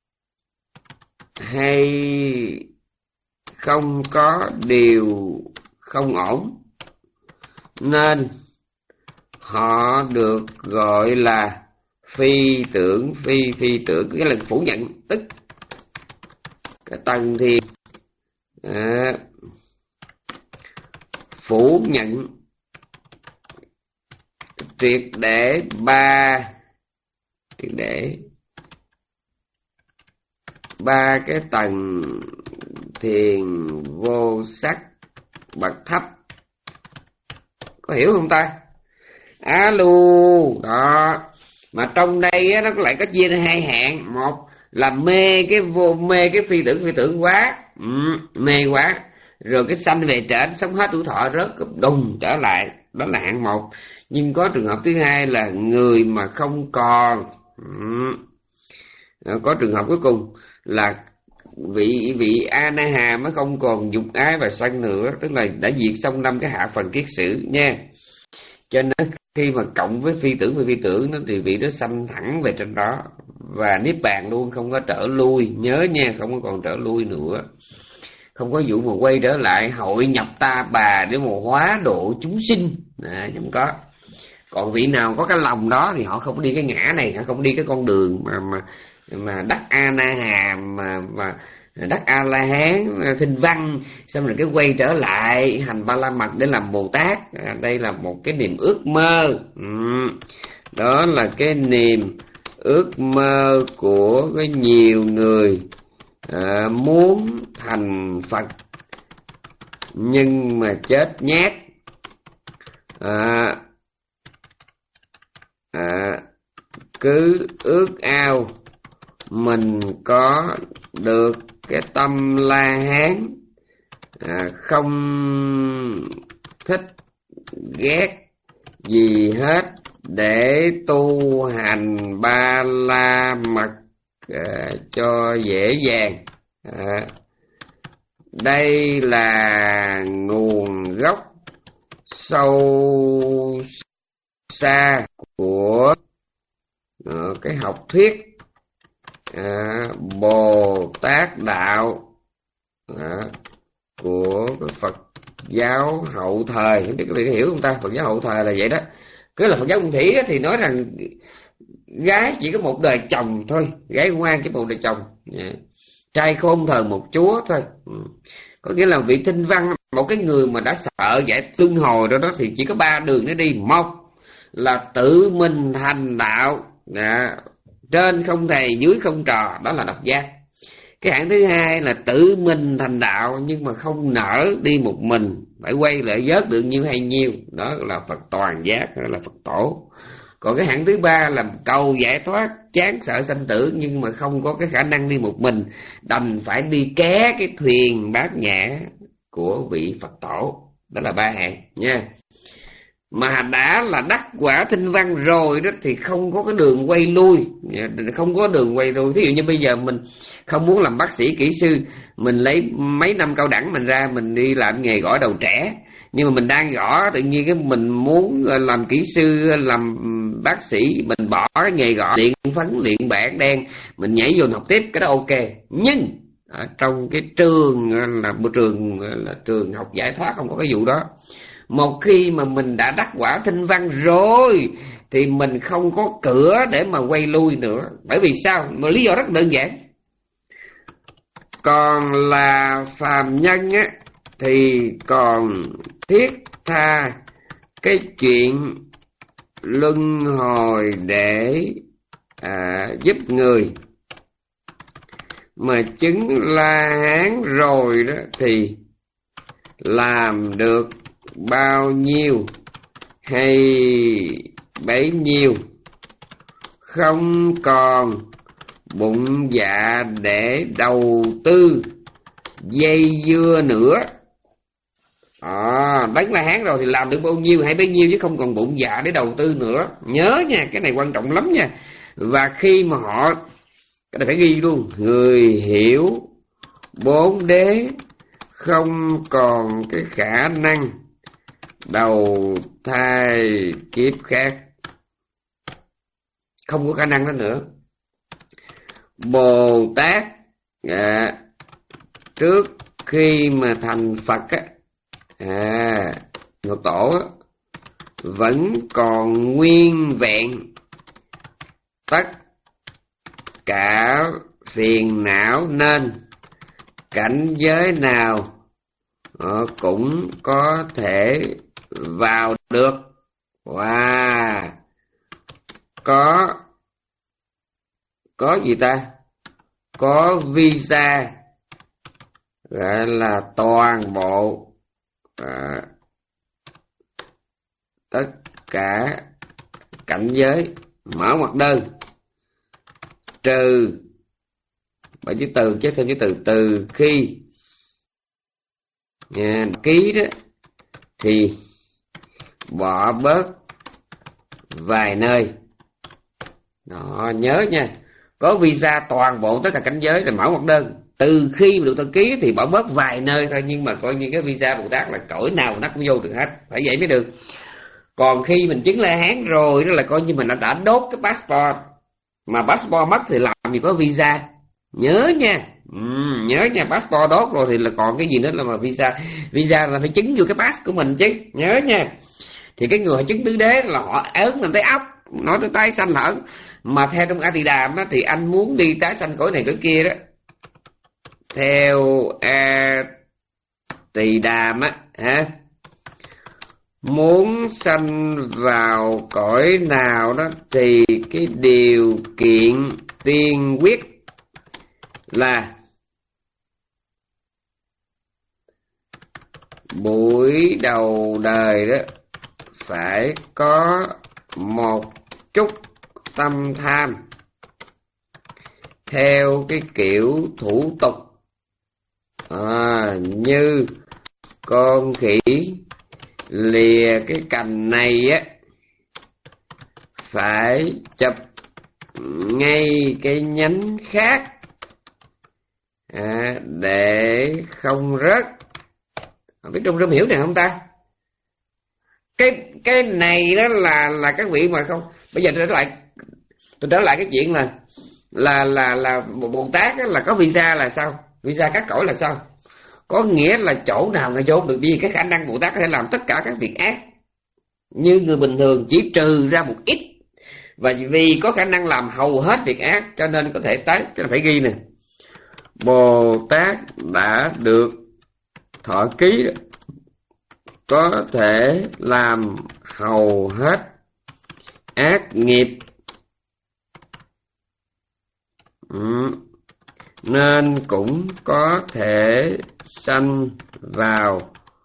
hay không có điều không ổn, nên họ được gọi là phi tưởng. Phi phi tưởng cái là phủ nhận, tức cái tầng thì à, phủ nhận triệt để ba triệt để ba cái tầng thiền vô sắc bậc thấp. Có hiểu không ta? Alo đó. Mà trong đây á, nó lại có chia ra hai hạng. Một là mê cái vô mê cái phi tưởng phi tưởng quá, ừ, mê quá rồi cái sanh về trển, sống hết tuổi thọ rớt đùng trở lại, đó là hạng một. Nhưng có trường hợp thứ hai là người mà không còn, ừ, có trường hợp cuối cùng là vị vị Anaha mới không còn dục ái và sân nữa, tức là đã diệt xong năm cái hạ phần kiết sử nha. Cho nên khi mà cộng với phi tưởng và phi tưởng nó thì vị nó sanh thẳng về trên đó và niết bàn luôn, không có trở lui. Nhớ nha, không có còn trở lui nữa. không có vụ mà quay trở lại hội nhập ta bà để mà hóa độ chúng sinh, à, không có. Còn vị nào có cái lòng đó thì họ không có đi cái ngã này, họ không đi cái con đường mà mà mà đắc A Na Hàm, mà mà đắc A La Hán thinh văn, xong rồi cái quay trở lại hành Ba La Mật để làm Bồ Tát. À, đây là một cái niềm ước mơ. Ừ. Đó là cái niềm ước mơ của cái nhiều người à, muốn thành Phật nhưng mà chết nhát. À, à, cứ ước ao mình có được cái tâm La Hán, à, không thích ghét gì hết để tu hành Ba La Mật à, cho dễ dàng. À, đây là nguồn gốc sâu xa của uh, cái học thuyết uh, Bồ Tát đạo uh, của cái Phật giáo hậu thời. Không biết các vị hiểu không ta? Phật giáo hậu thời là vậy đó. Cứ là Phật giáo Nguyên Thủy thì nói rằng gái chỉ có một đời chồng thôi, gái ngoan chỉ một đời chồng, yeah. Trai khôn thờ một chúa thôi. Ừ. Có nghĩa là vị thinh văn, một cái người mà đã sợ giải luân hồi đó, đó thì chỉ có ba đường để đi. Một là tự mình thành đạo, à, trên không thầy dưới không trò, đó là độc giác. Cái hạng thứ hai là tự mình thành đạo nhưng mà không nỡ đi một mình, phải quay lại vớt được nhiêu hay nhiêu, đó là Phật toàn giác, đó là Phật tổ. Còn cái hạng thứ ba là cầu giải thoát, chán sợ sanh tử nhưng mà không có cái khả năng đi một mình, đành phải đi ké cái thuyền bát nhã của vị Phật tổ. Đó là ba hạng nha. Mà đã là đắc quả thinh văn rồi đó thì không có cái đường quay lui, không có đường quay lui. Thí dụ như bây giờ mình không muốn làm bác sĩ kỹ sư, mình lấy mấy năm cao đẳng mình ra, mình đi làm nghề gõ đầu trẻ, nhưng mà mình đang gõ, tự nhiên cái mình muốn làm kỹ sư, làm bác sĩ, mình bỏ cái nghề gõ, luyện phấn, luyện bảng đen, mình nhảy vô học tiếp, cái đó ok. Nhưng ở trong cái trường là một trường là trường học giải thoát không có cái vụ đó. Một khi mà mình đã đắc quả thinh văn rồi thì mình không có cửa để mà quay lui nữa. Bởi vì sao? Mà lý do rất đơn giản. Còn là phàm nhân á thì còn thiết tha cái chuyện luân hồi để à, giúp người. Mà chứng La Hán rồi đó thì làm được bao nhiêu hay bấy nhiêu, không còn bụng dạ để đầu tư dây dưa nữa. À, đánh La Hán rồi thì làm được bao nhiêu hay bấy nhiêu, chứ không còn bụng dạ để đầu tư nữa. Nhớ nha, cái này quan trọng lắm nha. Và khi mà họ, cái này phải ghi luôn, người hiểu bốn đế không còn cái khả năng đầu thai kiếp khác, không có khả năng đó nữa. Bồ Tát à, trước khi mà thành Phật á, à, Ngộ Tổ á, vẫn còn nguyên vẹn tất cả phiền não, nên cảnh giới nào Ờ, cũng có thể vào được. Wow. Có Có gì ta? Có visa, gọi là toàn bộ à, tất cả cảnh giới, mở ngoặc đơn, trừ bảy chữ từ chứ thêm chữ từ từ khi nha, ký đó thì bỏ bớt vài nơi. Đó, nhớ nha, có visa toàn bộ tất cả cảnh giới là mở ngoặc đơn. Từ khi mà được đăng ký thì bỏ bớt vài nơi thôi, nhưng mà coi như cái visa Bồ Tát là cõi nào nó cũng vô được hết, phải vậy mới được. Còn khi mình chứng La Hán rồi đó là coi như mình đã, đã đốt cái passport, mà passport mất thì làm gì có visa. Nhớ nha, Ừ, nhớ nha, passport đốt rồi thì là còn cái gì nữa là mà visa. Visa là phải chứng vô cái pass của mình chứ, nhớ nha. Thì cái người họ chứng tứ đế là họ ớn mình tới ốc, nói tới tái sanh là ớn. Mà theo trong A Tỳ Đàm á, thì anh muốn đi tái sanh cõi này cõi kia đó, theo A Tỳ Đàm á hả, muốn sanh vào cõi nào đó thì cái điều kiện tiên quyết là buổi đầu đời đó phải có một chút tâm tham theo cái kiểu thủ tục, à, như con khỉ lìa cái cành này á phải chụp ngay cái nhánh khác, à, để không rớt. Không biết Trung Trung hiểu này không ta? Cái cái này đó là là các vị mà không. Bây giờ tôi trở lại tôi trở lại cái chuyện là là là là Bồ Tát là có visa là sao? Visa cắt cõi là sao? Có nghĩa là chỗ nào người chốn được đi, cái khả năng Bồ Tát có thể làm tất cả các việc ác như người bình thường, chỉ trừ ra một ít. Và vì có khả năng làm hầu hết việc ác cho nên có thể tới, cái là phải ghi nè. Bồ Tát đã được thọ ký có thể làm hầu hết ác nghiệp, ừ, nên cũng có thể sanh vào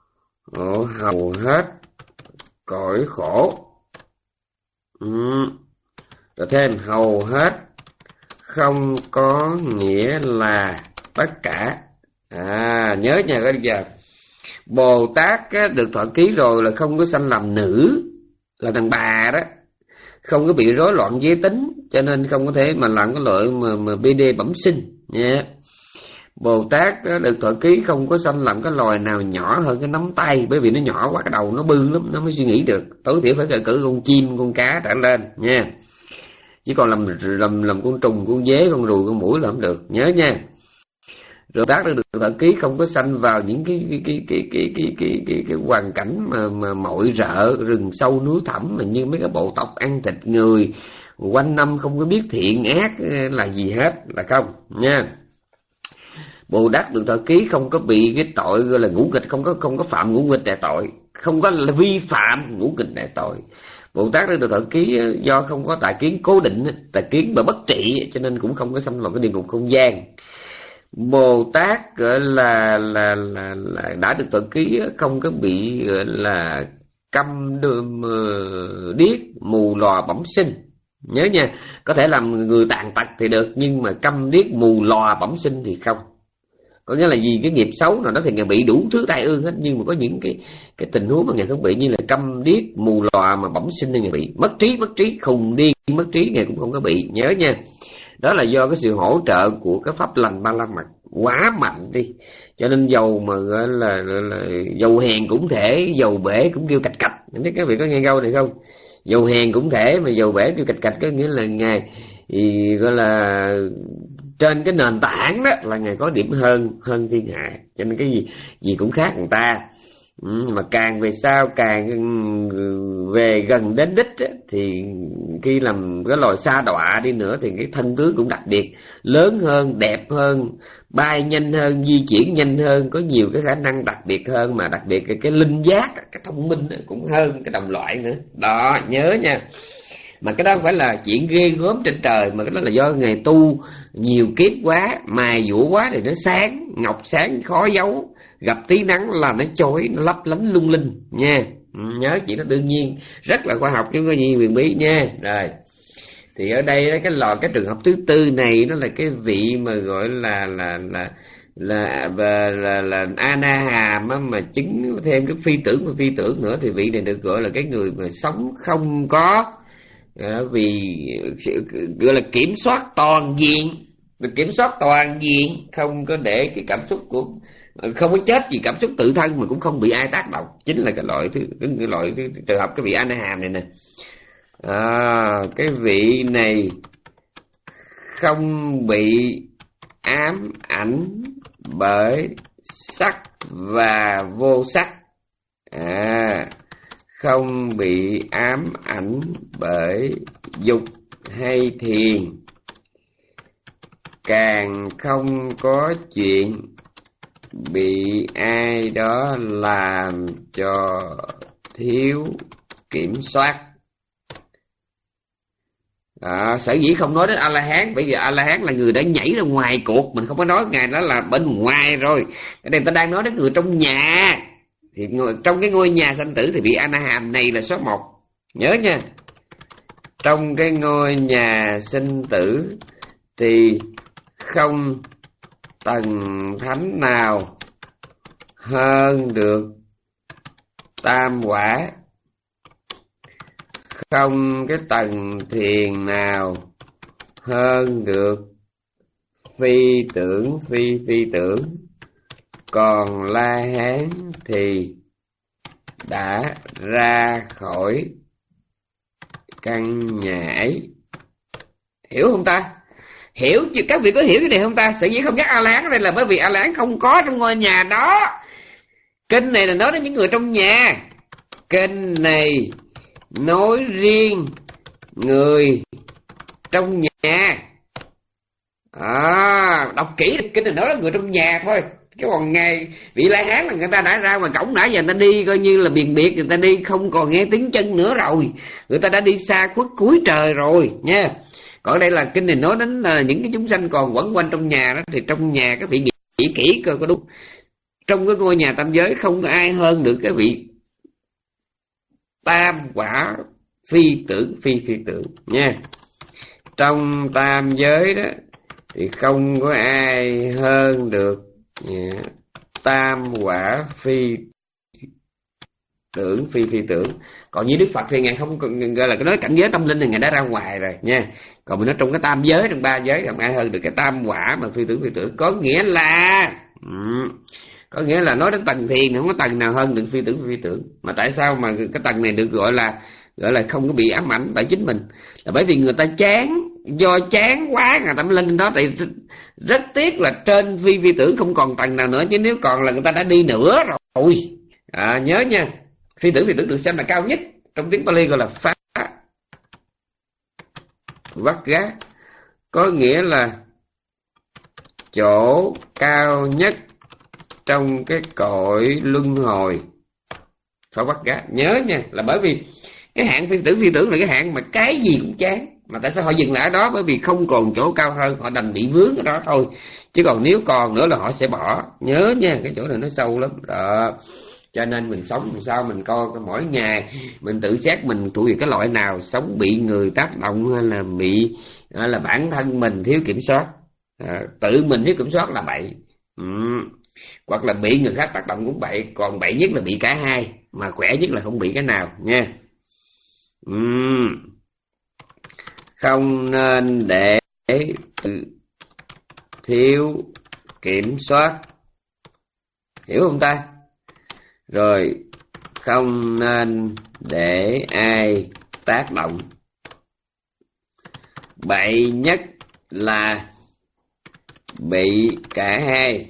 hầu hết cõi khổ. Ừ. Rồi thêm hầu hết không có nghĩa là tất cả. À, nhớ nha các giờ. Bồ Tát á, được thọ ký rồi là không có sanh làm nữ, là đàn bà đó, không có bị rối loạn giới tính, cho nên không có thể mà làm cái loại mà, mà bê đê bẩm sinh nha. Bồ Tát á, được thọ ký không có sanh làm cái loài nào nhỏ hơn cái nắm tay, bởi vì nó nhỏ quá, cái đầu nó bự lắm, nó mới suy nghĩ được. Tối thiểu phải cỡ con chim, con cá trở lên nha. Chỉ còn làm làm làm con trùng, con dế, con ruồi, con muỗi là không được, nhớ nha. Rồi Bồ Tát được thọ ký không có sanh vào những cái cái cái cái cái cái cái, cái, cái hoàn cảnh mà mà mọi rợ rừng sâu núi thẳm, mà như mấy cái bộ tộc ăn thịt người quanh năm không có biết thiện ác là gì hết, là không nha. Bồ Tát được thọ ký không có bị cái tội gọi là ngũ nghịch, không có không có phạm ngũ nghịch đại tội, không có là vi phạm ngũ nghịch đại tội. Bồ Tát được thọ ký do không có tà kiến cố định, tà kiến mà bất trị, cho nên cũng không có xâm vào cái địa ngục không gian. Bồ Tát gọi là là là, là đã được thọ ký không có bị gọi là câm đơm điếc mù lòa bẩm sinh. Nhớ nha, có thể làm người tàn tật thì được, nhưng mà câm điếc mù lòa bẩm sinh thì không. Có nghĩa là vì cái nghiệp xấu nào đó thì ngài bị đủ thứ tai ương hết, nhưng mà có những cái cái tình huống mà ngài không bị, như là câm điếc mù lòa mà bẩm sinh thì ngài bị mất trí, mất trí khùng điên mất trí ngài cũng không có bị. Nhớ nha, đó là do cái sự hỗ trợ của cái pháp lành ba la mật quá mạnh đi, cho nên dầu mà gọi là, gọi là dầu hèn cũng thể, dầu bể cũng kêu cạch cạch. Thấy các vị có nghe câu này không? Dầu hèn cũng thể mà dầu bể kêu cạch cạch, có nghĩa là ngài thì gọi là trên cái nền tảng đó là ngài có điểm hơn hơn thiên hạ, cho nên cái gì gì cũng khác người ta. Ừ, mà càng về sau càng về gần đến đích á, thì khi làm cái loài sa đọa đi nữa thì cái thân tướng cũng đặc biệt lớn hơn, đẹp hơn, bay nhanh hơn, di chuyển nhanh hơn, có nhiều cái khả năng đặc biệt hơn, mà đặc biệt cái, cái linh giác, cái thông minh cũng hơn cái đồng loại nữa đó, nhớ nha. Mà cái đó không phải là chuyện ghê gớm trên trời, mà cái đó là do ngài tu nhiều kiếp quá, mài dũa quá thì nó sáng, ngọc sáng khó giấu, gặp tí nắng là nó chói, nó lấp lánh lung linh nha. Ừ, nhớ chuyện đó đương nhiên rất là khoa học chứ có gì huyền bí nha. Rồi thì ở đây cái lò cái trường hợp thứ tư này nó là cái vị mà gọi là là là là là là, là Anahàm á, mà chứng thêm cái phi tưởng và phi tưởng nữa, thì vị này được gọi là cái người mà sống không có à, vì gọi là kiểm soát toàn diện, kiểm soát toàn diện, không có để cái cảm xúc của, không có chết vì cảm xúc tự thân mà cũng không bị ai tác động, chính là cái loại thứ cái loại thứ, trường hợp cái vị Anahàm này nè. À, cái vị này không bị ám ảnh bởi sắc và vô sắc. À, không bị ám ảnh bởi dục hay thiền, càng không có chuyện bị ai đó làm cho thiếu kiểm soát. À, sở dĩ không nói đến A-la-hán, bởi vì A-la-hán là người đã nhảy ra ngoài cuộc, mình không có nói ngài đó là bên ngoài rồi. Ở đây ta đang nói đến người trong nhà, thì người, trong cái ngôi nhà sanh tử thì vị A-na-hàm này là số một, nhớ nha. Trong cái ngôi nhà sinh tử thì không tầng thánh nào hơn được tam quả, không cái tầng thiền nào hơn được phi tưởng phi phi tưởng. Còn La Hán thì đã ra khỏi căn nhà ấy. Hiểu không ta? Hiểu chứ, các vị có hiểu cái này không ta? Sở dĩ không nhắc A-la-hán ở đây là bởi vì A-la-hán không có trong ngôi nhà đó. Kinh này là nói đến những người trong nhà. Kinh này nói riêng người trong nhà. À, đọc kỹ kinh này nói đến người trong nhà thôi. Cái còn ngày vị La Hán là người ta đã ra ngoài cổng, đã giờ người ta đi coi như là biền biệt, người ta đi không còn nghe tiếng chân nữa rồi, người ta đã đi xa khuất cuối trời rồi nha. Còn đây là kinh này nói đến là những cái chúng sanh còn quẩn quanh trong nhà đó, thì trong nhà các vị nghĩ kỹ coi có đúng. Trong cái ngôi nhà tam giới không có ai hơn được cái vị tam quả phi tưởng phi phi tưởng nha. Trong tam giới đó thì không có ai hơn được yeah, tam quả phi tưởng phi phi tưởng. Còn như Đức Phật thì ngài không gọi là cái nói cảnh giới tâm linh thì ngài đã ra ngoài rồi nha. Còn mình nói trong cái tam giới, trong ba giới không ai hơn được cái tam quả mà phi tưởng phi tưởng. Có nghĩa là ừ, có nghĩa là nói đến tầng thiền, không có tầng nào hơn được phi tưởng phi tưởng. Mà tại sao mà cái tầng này được gọi là gọi là không có bị ám ảnh bởi chính mình, là bởi vì người ta chán, do chán quá ngài tâm linh đó. Thì rất tiếc là trên phi phi tưởng không còn tầng nào nữa, chứ nếu còn là người ta đã đi nữa rồi. À, nhớ nha, phi tưởng phi tưởng được xem là cao nhất, trong tiếng Pali gọi là phá vắt gá, có nghĩa là chỗ cao nhất trong cái cõi luân hồi. Phá vắt gá, nhớ nha, là bởi vì cái hạng phi tưởng phi tưởng là cái hạng mà cái gì cũng chán. Mà tại sao họ dừng lại ở đó? Bởi vì không còn chỗ cao hơn, họ đành bị vướng ở đó thôi. Chứ còn nếu còn nữa là họ sẽ bỏ. Nhớ nha, cái chỗ này nó sâu lắm đó. Cho nên mình sống làm sao mình coi mỗi ngày mình tự xét mình thuộc về cái loại nào, sống bị người tác động hay là bị hay là bản thân mình thiếu kiểm soát. À, tự mình thiếu kiểm soát là bậy, ừ. Hoặc là bị người khác tác động cũng bậy. Còn bậy nhất là bị cả hai, mà khỏe nhất là không bị cái nào nha. ừ. Không nên để thiếu kiểm soát, hiểu không ta? Rồi không nên để ai tác động. Bậy nhất là bị cả hai.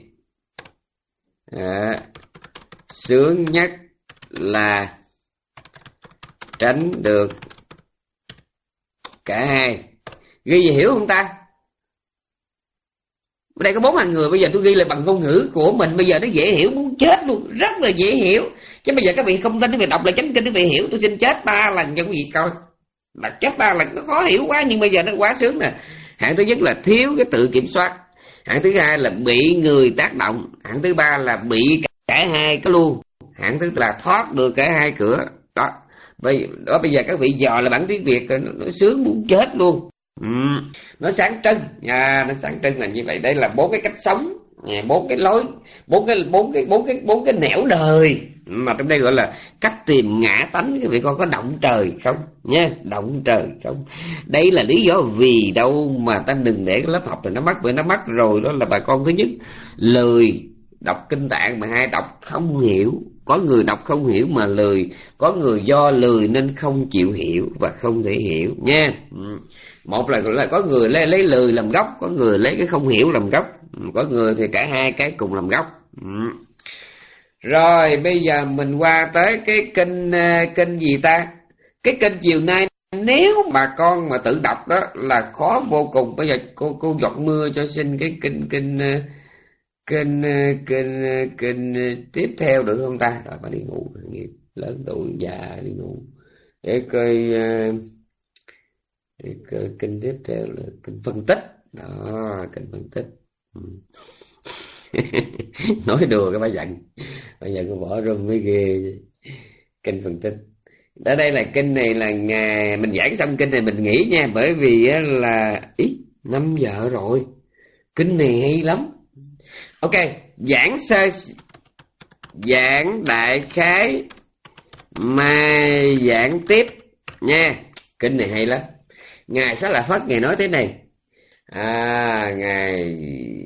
À, sướng nhất là tránh được cả hai. Ghi gì hiểu không ta? Ở đây có bốn hàng người, bây giờ tôi ghi lại bằng ngôn ngữ của mình, bây giờ nó dễ hiểu muốn chết luôn, rất là dễ hiểu. Chứ bây giờ các vị không tin, các vị đọc lại chánh kinh các vị hiểu, tôi xin chết ba lần cho quý vị coi. Là chết ba lần nó khó hiểu quá, nhưng bây giờ nó quá sướng nè. Hạng thứ nhất là thiếu cái tự kiểm soát. Hạng thứ hai là bị người tác động. Hạng thứ ba là bị cả hai cái luôn. Hạng thứ là thoát được cả hai cửa. Đó, bây, đó bây giờ các vị dò là bản tiếng Việt nó, nó sướng muốn chết luôn. Ừ, nó sáng trưng nha, nó sáng trưng là như vậy. Đây là bốn cái cách sống, bốn cái lối, bốn cái bốn cái bốn cái bốn cái nẻo đời mà trong đây gọi là cách tìm ngã tánh. Các vị coi có động trời không nha, động trời không. Đây là lý do vì đâu mà ta đừng để cái lớp học này nó mất, bởi nó mất rồi đó là bà con thứ nhất lười đọc kinh tạng, mà hai đọc không hiểu, Có người đọc không hiểu mà lười, có người do lười nên không chịu hiểu và không thể hiểu nha. Một là, là có người lấy, lấy lười làm gốc, có người lấy cái không hiểu làm gốc, có người thì cả hai cái cùng làm gốc. Rồi bây giờ mình qua tới cái kinh kinh gì ta? Cái kinh chiều nay nếu bà con mà tự đọc đó là khó vô cùng. Bây giờ cô cô giọt mưa cho xin cái kinh kinh kinh kinh kinh tiếp theo được không ta? Rồi bà đi ngủ, lớn tuổi già đi ngủ. Để coi, để coi kinh tiếp theo là kinh phân tích đó, kinh phân tích. Ừ. Nói đùa cái bà giận, bà giận cô bỏ rung mới ghê. Kinh phân tích ở đây là kinh này là ngày mình giảng xong kinh này mình nghỉ nha, bởi vì là ý năm giờ rồi. Kinh này hay lắm. Ok, giảng sơ giảng đại khái mai giảng tiếp nha. Kinh này hay lắm. Ngài Xá Lợi Phất ngài nói thế này. À, ngài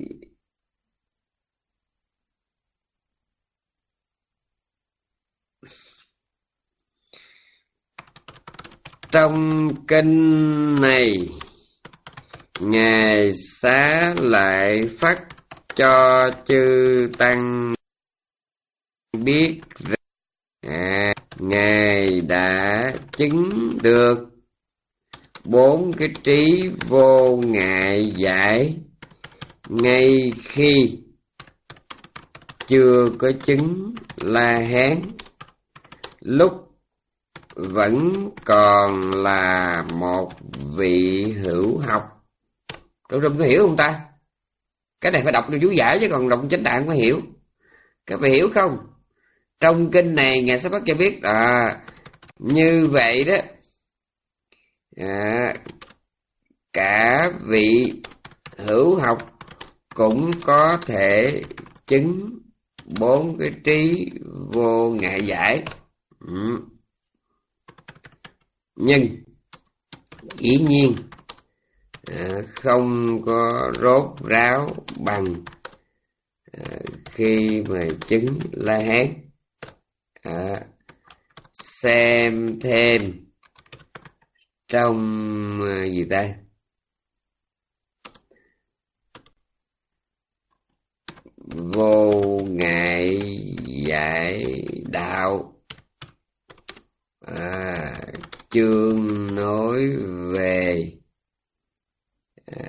trong kinh này ngài Xá Lợi Phất cho chư tăng biết rằng à, ngài đã chứng được bốn cái trí vô ngại giải ngay khi chưa có chứng La Hán, lúc vẫn còn là một vị hữu học. Trong rung có hiểu không ta? Cái này phải đọc được chú giải chứ còn đọc chánh tạng không hiểu. Các bạn hiểu không? Trong kinh này ngài Xá Lợi Phất cho biết à, như vậy đó à, cả vị hữu học cũng có thể chứng bốn cái trí vô ngại giải. Ừ. Nhưng dĩ nhiên à, không có rốt ráo bằng à, khi mà chứng La Hán. À, xem thêm trong à, gì ta vô ngại giải đạo à, chương nói về à,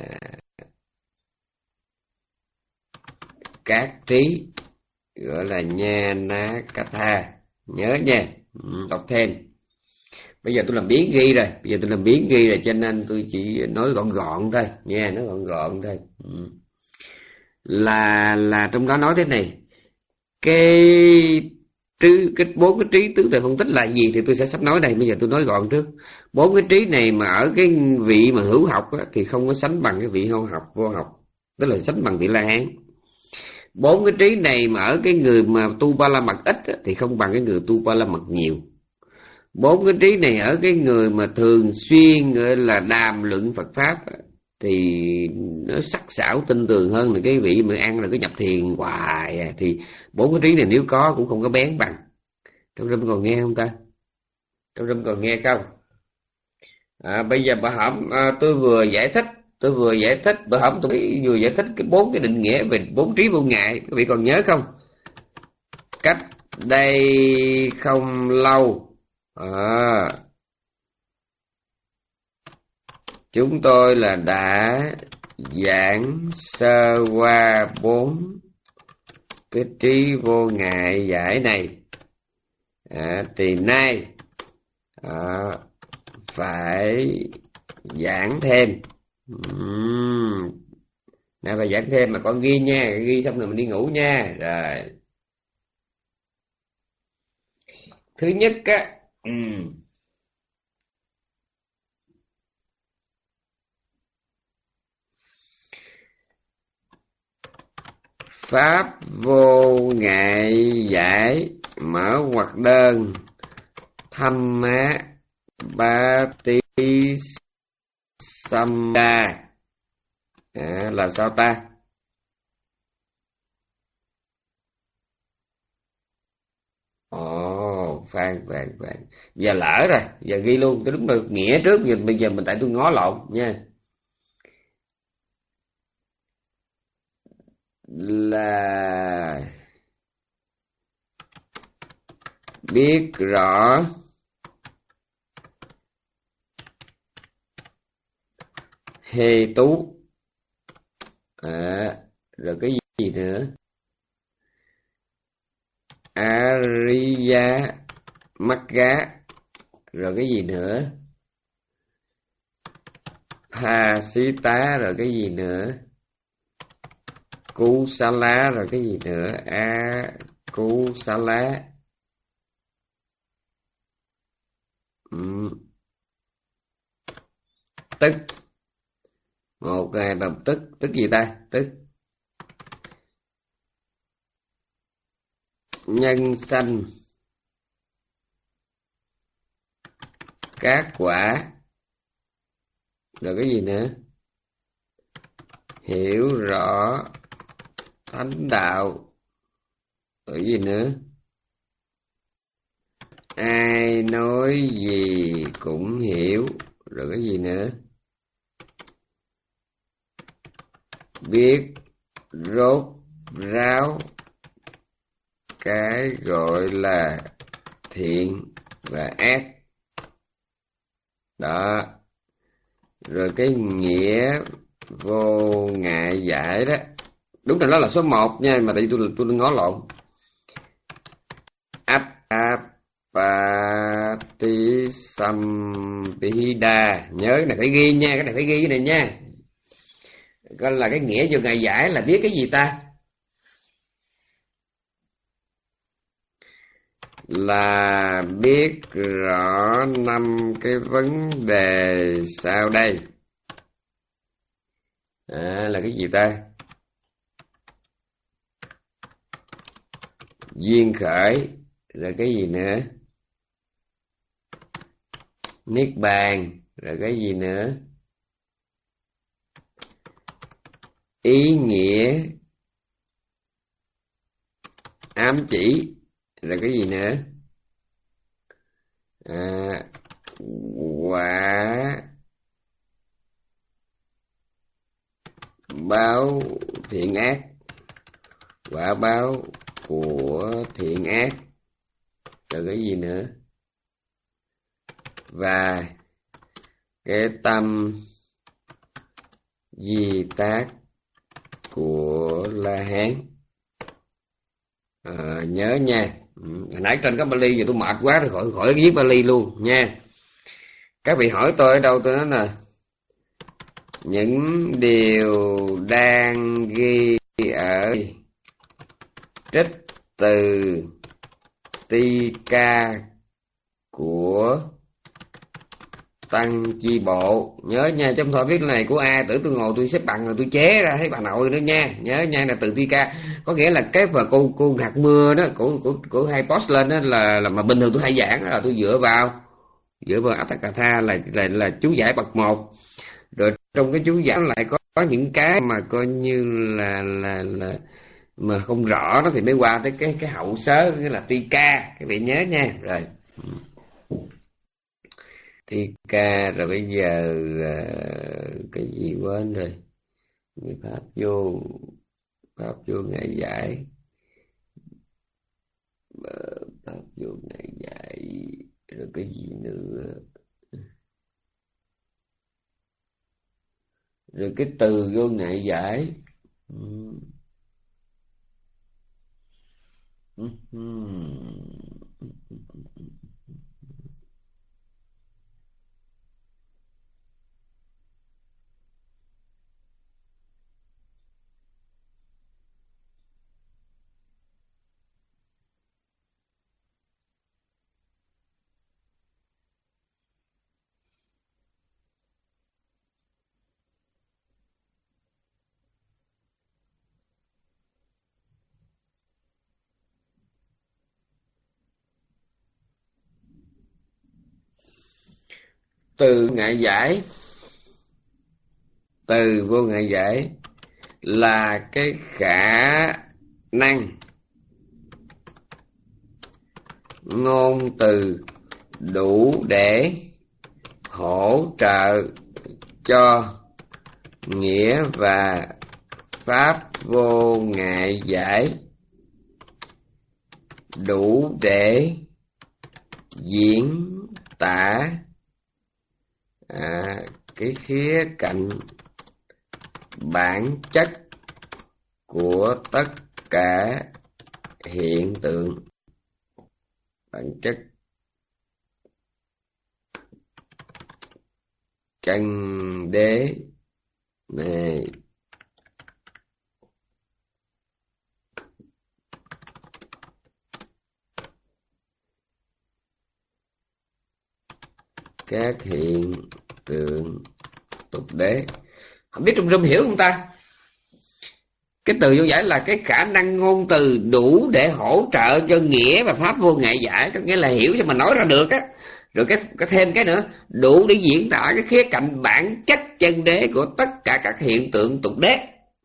các trí gọi là nha ná ca tha. Nhớ nha, đọc thêm. Bây giờ tôi làm biến ghi rồi, bây giờ tôi làm biến ghi rồi cho nên tôi chỉ nói gọn gọn thôi nha, nói gọn gọn thôi. Ừ. Là là trong đó nói thế này, cái trí cái bốn cái trí tứ tuệ phân tích là gì thì tôi sẽ sắp nói đây. Bây giờ tôi nói gọn trước. Bốn cái trí này mà ở cái vị mà hữu học á, thì không có sánh bằng cái vị vô học vô học, tức là sánh bằng vị La Hán. Bốn cái trí này mà ở cái người mà tu ba la mật ít á, thì không bằng cái người tu ba la mật nhiều. Bốn cái trí này ở cái người mà thường xuyên gọi là đàm luận Phật pháp á, thì nó sắc sảo tinh tường hơn là cái vị mà ăn là cứ nhập thiền hoài à. Thì bốn cái trí này nếu có cũng không có bén bằng. Trong râm còn nghe không ta? Trong râm còn nghe không? À, bây giờ bà hỏng à, tôi vừa giải thích tôi vừa giải thích bà hỏng tôi vừa giải thích cái bốn cái định nghĩa về bốn trí vô ngại. Quý vị còn nhớ không? Cách đây không lâu à, chúng tôi là đã giảng sơ qua bốn cái trí vô ngại giải này. À, thì nay à, phải giảng thêm. uhm. Nay phải giảng thêm mà con ghi nha, ghi xong rồi mình đi ngủ nha. Rồi thứ nhất á, uhm. pháp vô ngại giải mở ngoặc đơn thăm má ba tí xăm đa à, là sao ta? khoan khoan khoan giờ lỡ rồi, giờ ghi luôn, tôi đúng rồi nghĩa trước, giờ bây giờ mình tại tôi ngó lộn nha. Là biết rõ hê tú, à, rồi cái gì nữa, Ariya Magga, rồi cái gì nữa, Pasita, rồi cái gì nữa, Kusala, rồi cái gì nữa, a Kusala, ừ. Tức, một ngày đồng tức, tức gì ta, tức nhân sanh các quả, rồi cái gì nữa, hiểu rõ thánh đạo, rồi cái gì nữa, ai nói gì cũng hiểu, rồi cái gì nữa, biết rốt ráo cái gọi là thiện và ác đó, rồi cái nghĩa vô ngại giải đó, đúng là nó là số một nha, mà tại vì tôi tôi ngó lộn. Apatisampihida, nhớ này phải ghi nha, cái này phải ghi cái này nha, coi là cái nghĩa vô ngại giải là biết cái gì ta, là biết rõ năm cái vấn đề sau đây, à, là cái gì ta, duyên khởi, rồi cái gì nữa, niết bàn, rồi cái gì nữa, ý nghĩa ám chỉ, rồi cái gì nữa, à, quả báo thiện ác, quả báo của thiện ác, rồi cái gì nữa, và cái tâm di tác của La Hán. À, nhớ nha. Ừ, hồi nãy trên có Bali, giờ tôi mệt quá thì khỏi khỏi viết Bali luôn nha. Các vị hỏi tôi ở đâu, tôi nói là những điều đang ghi ở trích từ Tika của Tăng Chi Bộ, nhớ nha, chứ không thôi viết này của A tưởng tôi ngồi tôi xếp bằng rồi tôi chế ra thấy bà nội nữa nha, nhớ nha, là từ Tika, có nghĩa là cái mà cô cô hạt mưa đó của của của hay post lên đó là là mà bình thường tôi hay giảng đó, là tôi dựa vào dựa vào Atthakatha là là là chú giải bậc một, rồi trong cái chú giải lại có, có những cái mà coi như là là là mà không rõ đó thì mới qua tới cái cái hậu sớ, nghĩa là Tika, các vị nhớ nha. Rồi Tika, rồi bây giờ uh, cái gì quên rồi, pháp vô pháp vô ngày giải, uh, pháp vô ngày giải, rồi cái gì nữa, rồi cái từ vô ngại giải. uhm. Từ ngại giải, từ vô ngại giải là cái khả năng ngôn từ đủ để hỗ trợ cho nghĩa và pháp vô ngại giải, đủ để diễn tả à, cái khía cạnh bản chất của tất cả hiện tượng. Bản chất chân đế này các hiện tượng tục đế. Không biết Trung Trung hiểu không ta? Cái từ vô giải là cái khả năng ngôn từ đủ để hỗ trợ cho nghĩa và pháp vô ngại giải, có nghĩa là hiểu cho mà nói ra được á. Rồi cái, cái thêm cái nữa, đủ để diễn tả cái khía cạnh bản chất chân đế của tất cả các hiện tượng tục đế.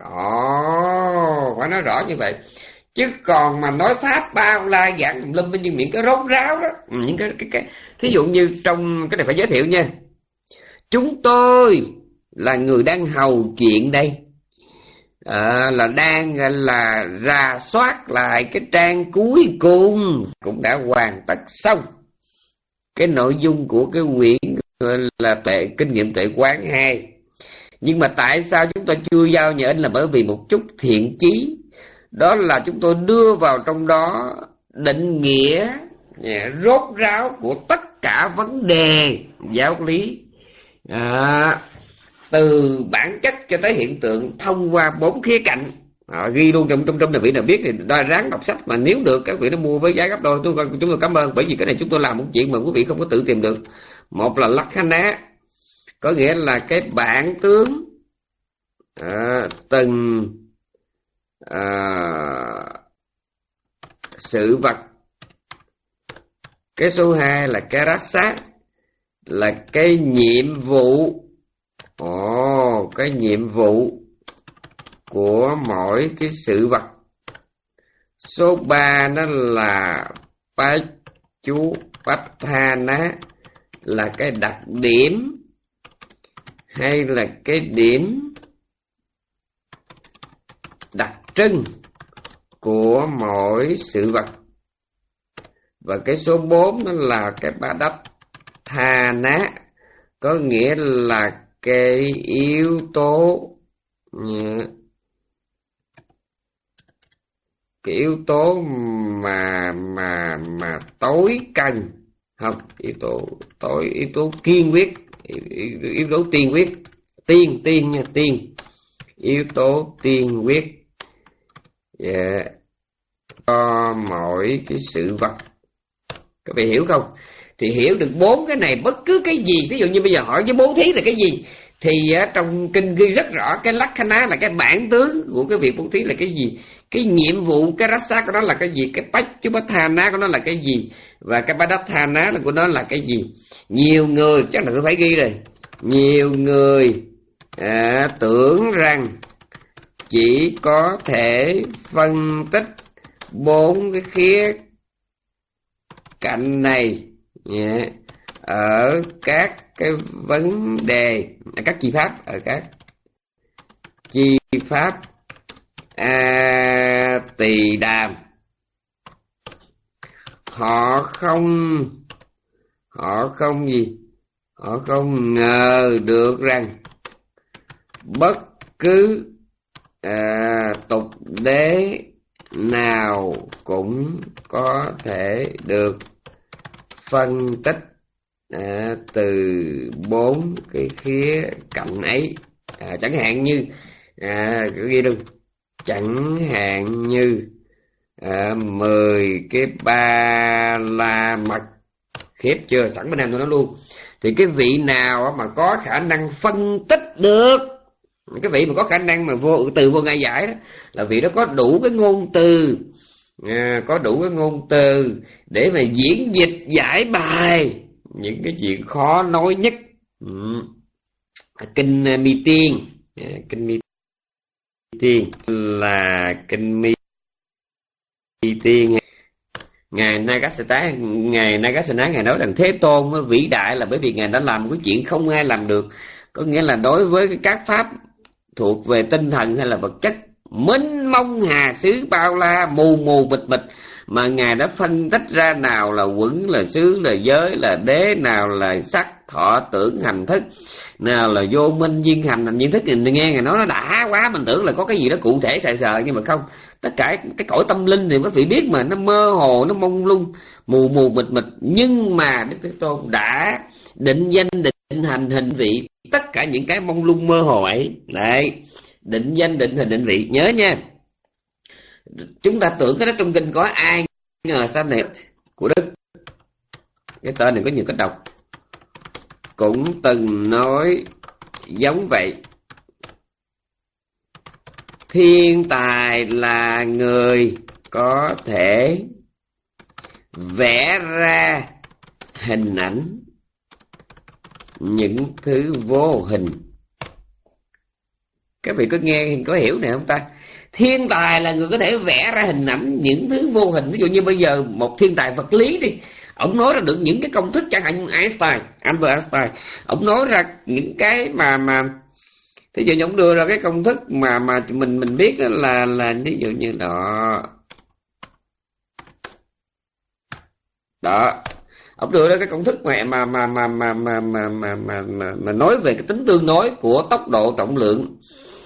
Ồ, phải nói rõ như vậy. Chứ còn mà nói pháp bao la giảng lâm bên những miệng cái rốt ráo đó, những cái cái cái thí dụ như trong cái này phải giới thiệu nha. Chúng tôi là người đang hầu chuyện đây, à, là đang là rà soát lại cái trang cuối cùng, cũng đã hoàn tất xong cái nội dung của cái quyển là tệ kinh nghiệm tuệ quán hai. Nhưng mà tại sao chúng tôi chưa giao nhà in là bởi vì một chút thiện chí, đó là chúng tôi đưa vào trong đó định nghĩa rốt ráo của tất cả vấn đề giáo lý, à, từ bản chất cho tới hiện tượng thông qua bốn khía cạnh. À, ghi luôn trong trong trong này, vị nào biết thì đòi ráng đọc sách, mà nếu được các vị nó mua với giá gấp đôi, tôi chúng tôi cảm ơn, bởi vì cái này chúng tôi làm một chuyện mà quý vị không có tự tìm được. Một là Lakkhana, có nghĩa là cái bản tướng à, từng à, sự vật. Cái số hai là cái rasa, là cái nhiệm vụ. Ồ, oh, cái nhiệm vụ của mỗi cái sự vật. Số ba nó là Pachupathana, là cái đặc điểm hay là cái điểm đặc trưng của mỗi sự vật. Và cái số bốn nó là cái Padathana, có nghĩa là cái yếu tố cái yếu tố mà mà mà tối cần, không, yếu tố tối yếu tố kiên quyết, yếu, yếu tố tiên quyết, tiên tiên nha, tiên yếu tố tiên quyết, yeah, cho mỗi cái sự vật. Các vị hiểu không? Thì hiểu được bốn cái này, bất cứ cái gì, ví dụ như bây giờ hỏi với bố thí là cái gì, thì uh, trong kinh ghi rất rõ cái Lakkhana là cái bản tướng của cái việc bố thí là cái gì, cái nhiệm vụ, cái rasa của nó là cái gì, cái Pachupathana của nó là cái gì, và cái Padathana là của nó là cái gì. Nhiều người, chắc là tôi phải ghi rồi, nhiều người à, tưởng rằng chỉ có thể phân tích bốn cái khía cạnh này yeah, ở các cái vấn đề, ở các chi pháp, ở các chi pháp a tỳ đàm. Họ không họ không gì họ không ngờ được rằng bất cứ à, tục đế nào cũng có thể được phân tích à, từ bốn cái khía cạnh ấy. À, chẳng hạn như à, ghi luôn, chẳng hạn như à, mười cái ba la mật. Khiếp chưa, sẵn bên em tôi nói luôn. Thì cái vị nào mà có khả năng phân tích được, cái vị mà có khả năng mà vô từ vô ngại giải đó, là vị đó có đủ cái ngôn từ, à, có đủ cái ngôn từ để mà diễn dịch giải bài những cái chuyện khó nói nhất. ừ. Kinh Mi Tiên, à, kinh Mi Tiên là kinh Mi Tiên Ngài Nagasena, Ngài Nagasena Ngài nói rằng Thế Tôn vĩ đại là bởi vì Ngài đã làm một cái chuyện không ai làm được. Có nghĩa là đối với các pháp thuộc về tinh thần hay là vật chất mênh mông hà xứ bao la, mù mù mịt mịt, mà Ngài đã phân tích ra nào là quẩn, là xứ, là giới, là đế, nào là sắc, thọ, tưởng, hành, thức, nào là vô minh, duyên, hành, hành, duyên, thức. Mình nghe Ngài nói nó đã quá, mình tưởng là có cái gì đó cụ thể sài sờ, nhưng mà không. Tất cả cái cõi tâm linh thì quý vị biết mà, nó mơ hồ, nó mông lung, mù mù mịt mịt, nhưng mà Đức Thế Tôn đã định danh, định hành, hình vị tất cả những cái mông lung mơ hồ ấy. Đấy, định danh, định hình, định vị, nhớ nha. Chúng ta tưởng cái đó trong kinh có, ai ngờ sao này của Đức, cái tên này có nhiều cách đọc, cũng từng nói giống vậy. Thiên tài là người có thể vẽ ra hình ảnh những thứ vô hình. Các vị có nghe, có hiểu này không ta? Thiên tài là người có thể vẽ ra hình ảnh những thứ vô hình. Ví dụ như bây giờ một thiên tài vật lý đi, ông nói ra được những cái công thức, chẳng hạn Einstein, Albert Einstein, ông nói ra những cái mà mà ví dụ như ông đưa ra cái công thức mà mà mình mình biết là là ví dụ như đó đó ông đưa ra cái công thức mà mà mà mà mà mà mà mà mà, mà, mà nói về cái tính tương đối của tốc độ, trọng lượng,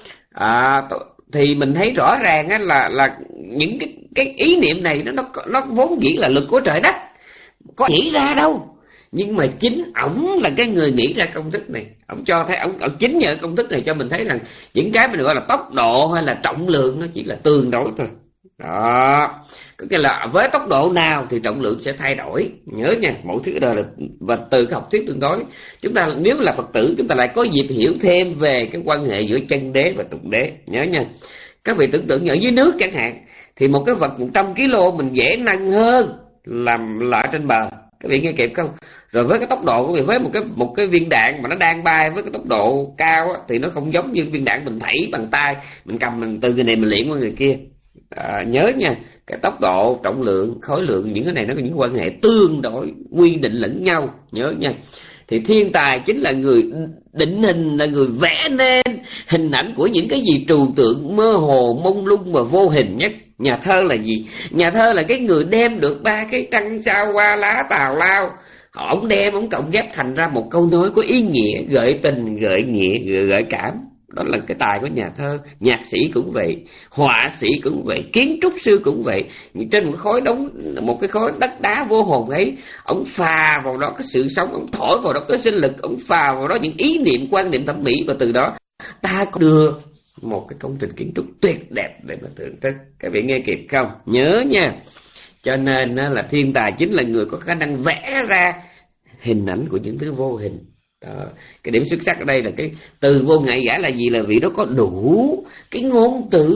à, thì mình thấy rõ ràng á, là là những cái cái ý niệm này nó nó nó vốn dĩ là lực của trời đất, có nghĩ ra đâu. Nhưng mà chính ổng là cái người nghĩ ra công thức này. Ổng cho thấy, ổng, ổng chính nhờ công thức này cho mình thấy rằng những cái mình gọi là tốc độ hay là trọng lượng nó chỉ là tương đối thôi. Đó, có nghĩa là với tốc độ nào thì trọng lượng sẽ thay đổi. Nhớ nha, mỗi thứ đời là, và từ học thuyết tương đối, chúng ta nếu là Phật tử, chúng ta lại có dịp hiểu thêm về cái quan hệ giữa chân đế và tục đế. Nhớ nha, các vị tưởng tượng ở dưới nước chẳng hạn, thì một cái vật một trăm ki lô mình dễ nâng hơn làm lại trên bờ. Các vị nghe kịp không? Rồi với cái tốc độ của vị, với một cái một cái viên đạn mà nó đang bay với cái tốc độ cao á, thì nó không giống như viên đạn mình thảy bằng tay, mình cầm mình từ người này mình liễn qua người kia. À, nhớ nha, cái tốc độ, trọng lượng, khối lượng, những cái này nó có những quan hệ tương đối, quy định lẫn nhau. Nhớ nha. Thì thiên tài chính là người định hình, là người vẽ nên hình ảnh của những cái gì trừu tượng, mơ hồ, mông lung và vô hình nhất. Nhà thơ là gì? Nhà thơ là cái người đem được ba cái trăng sao hoa lá tào lao, ổng đem, ổng cộng ghép thành ra một câu nói có ý nghĩa, gợi tình, gợi nghĩa, gợi, gợi cảm. Đó là cái tài của nhà thơ. Nhạc sĩ cũng vậy, họa sĩ cũng vậy, kiến trúc sư cũng vậy. Trên một khối đống, một cái khối đất đá vô hồn ấy, ông phà vào đó cái sự sống, ông thổi vào đó cái sinh lực, ông phà vào đó những ý niệm, quan niệm thẩm mỹ, và từ đó ta có đưa một cái công trình kiến trúc tuyệt đẹp để mà thưởng thức. Các vị nghe kịp không? Nhớ nha. Cho nên là thiên tài chính là người có khả năng vẽ ra hình ảnh của những thứ vô hình. Đó. Cái điểm xuất sắc ở đây là cái từ vô ngại giải là gì? Là vì nó có đủ cái ngôn từ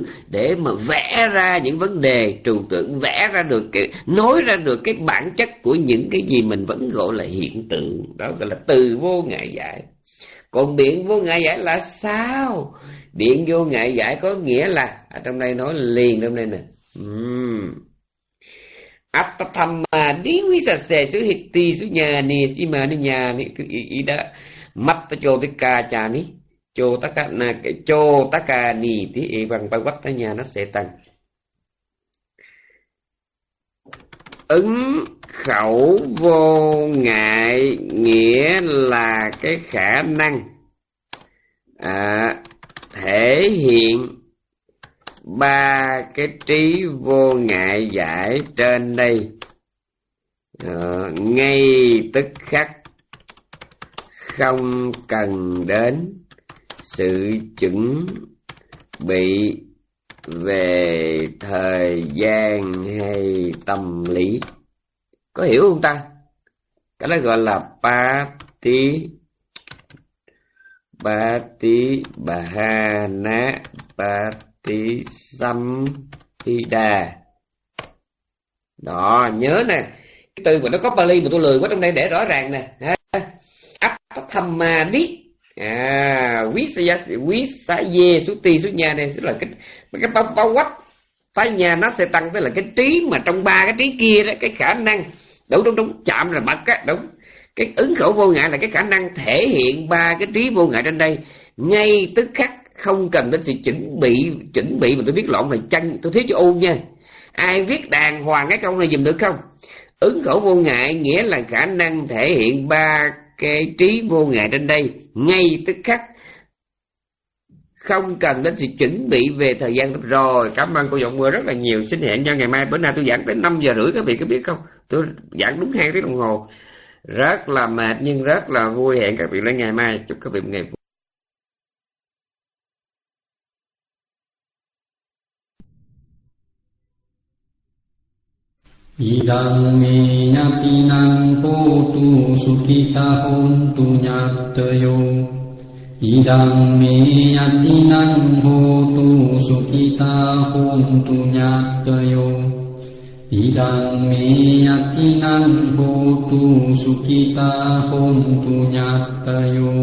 để mà vẽ ra những vấn đề trừu tượng, vẽ ra được cái, nói ra được cái bản chất của những cái gì mình vẫn gọi là hiện tượng. Đó gọi là từ vô ngại giải. Còn biện vô ngại giải là sao? Biện vô ngại giải có nghĩa là, ở trong đây nói liền trong đây nè, uhm. Attathamma divisase su hitti su nhani simani nhani ida matta chotika chani cho taka na cho taka ni thì bằng bài quách nhà nó sẽ tăng. Ứng khẩu vô ngại nghĩa là cái khả năng à, thể hiện ba cái trí vô ngại giải trên đây à, ngay tức khắc, không cần đến sự chuẩn bị về thời gian hay tâm lý. Có hiểu không ta? Cái đó gọi là Pati Pati Bahana Pati Samhita. Đó, nhớ nè, cái từ mà nó có Pali mà tôi lười quá trong đây để rõ ràng nè. Apathamma đi. À, Visaye Suti Sunya này là cái cái bao bao quách Phá nhà nó sẽ tăng, tức là cái trí mà trong ba cái trí kia đó, cái khả năng đúng đúng đúng chạm là bậc á, đúng. Cái ứng khẩu vô ngại là cái khả năng thể hiện ba cái trí vô ngại trên đây ngay tức khắc, không cần đến sự chuẩn bị. Chuẩn bị mà tôi viết lộn là chân, tôi thiếu cho u nha. Ai viết đàng hoàng cái câu này dùm được không? Ứng khẩu vô ngại nghĩa là khả năng thể hiện ba cái trí vô ngại trên đây ngay tức khắc, không cần đến sự chuẩn bị về thời gian. Rồi, cảm ơn cô Giọng Mưa rất là nhiều. Xin hẹn nhau ngày mai. Bữa nay tôi giảng tới năm giờ rưỡi, các vị có biết không? Tôi giảng đúng hai tiếng đồng hồ. Rất là mệt nhưng rất là vui. Hẹn các vị lên ngày mai. Chúc các vị một ngày vui. Idang me yatinang hotu sukita hontu nyatayo. Idang me yatinang hotu sukita hontu nyatayo. Idang me yatinang hotu sukita hontu nyatayo.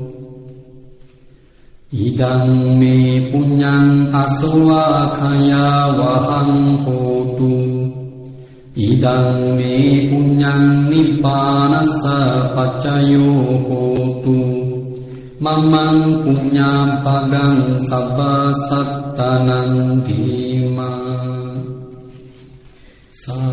Idang me punyang aswa kaya wahang hotu. Idang me punyang nibbanassa paccayo hotu. Mamang punyang pagang sabba sattanang dhima. Sa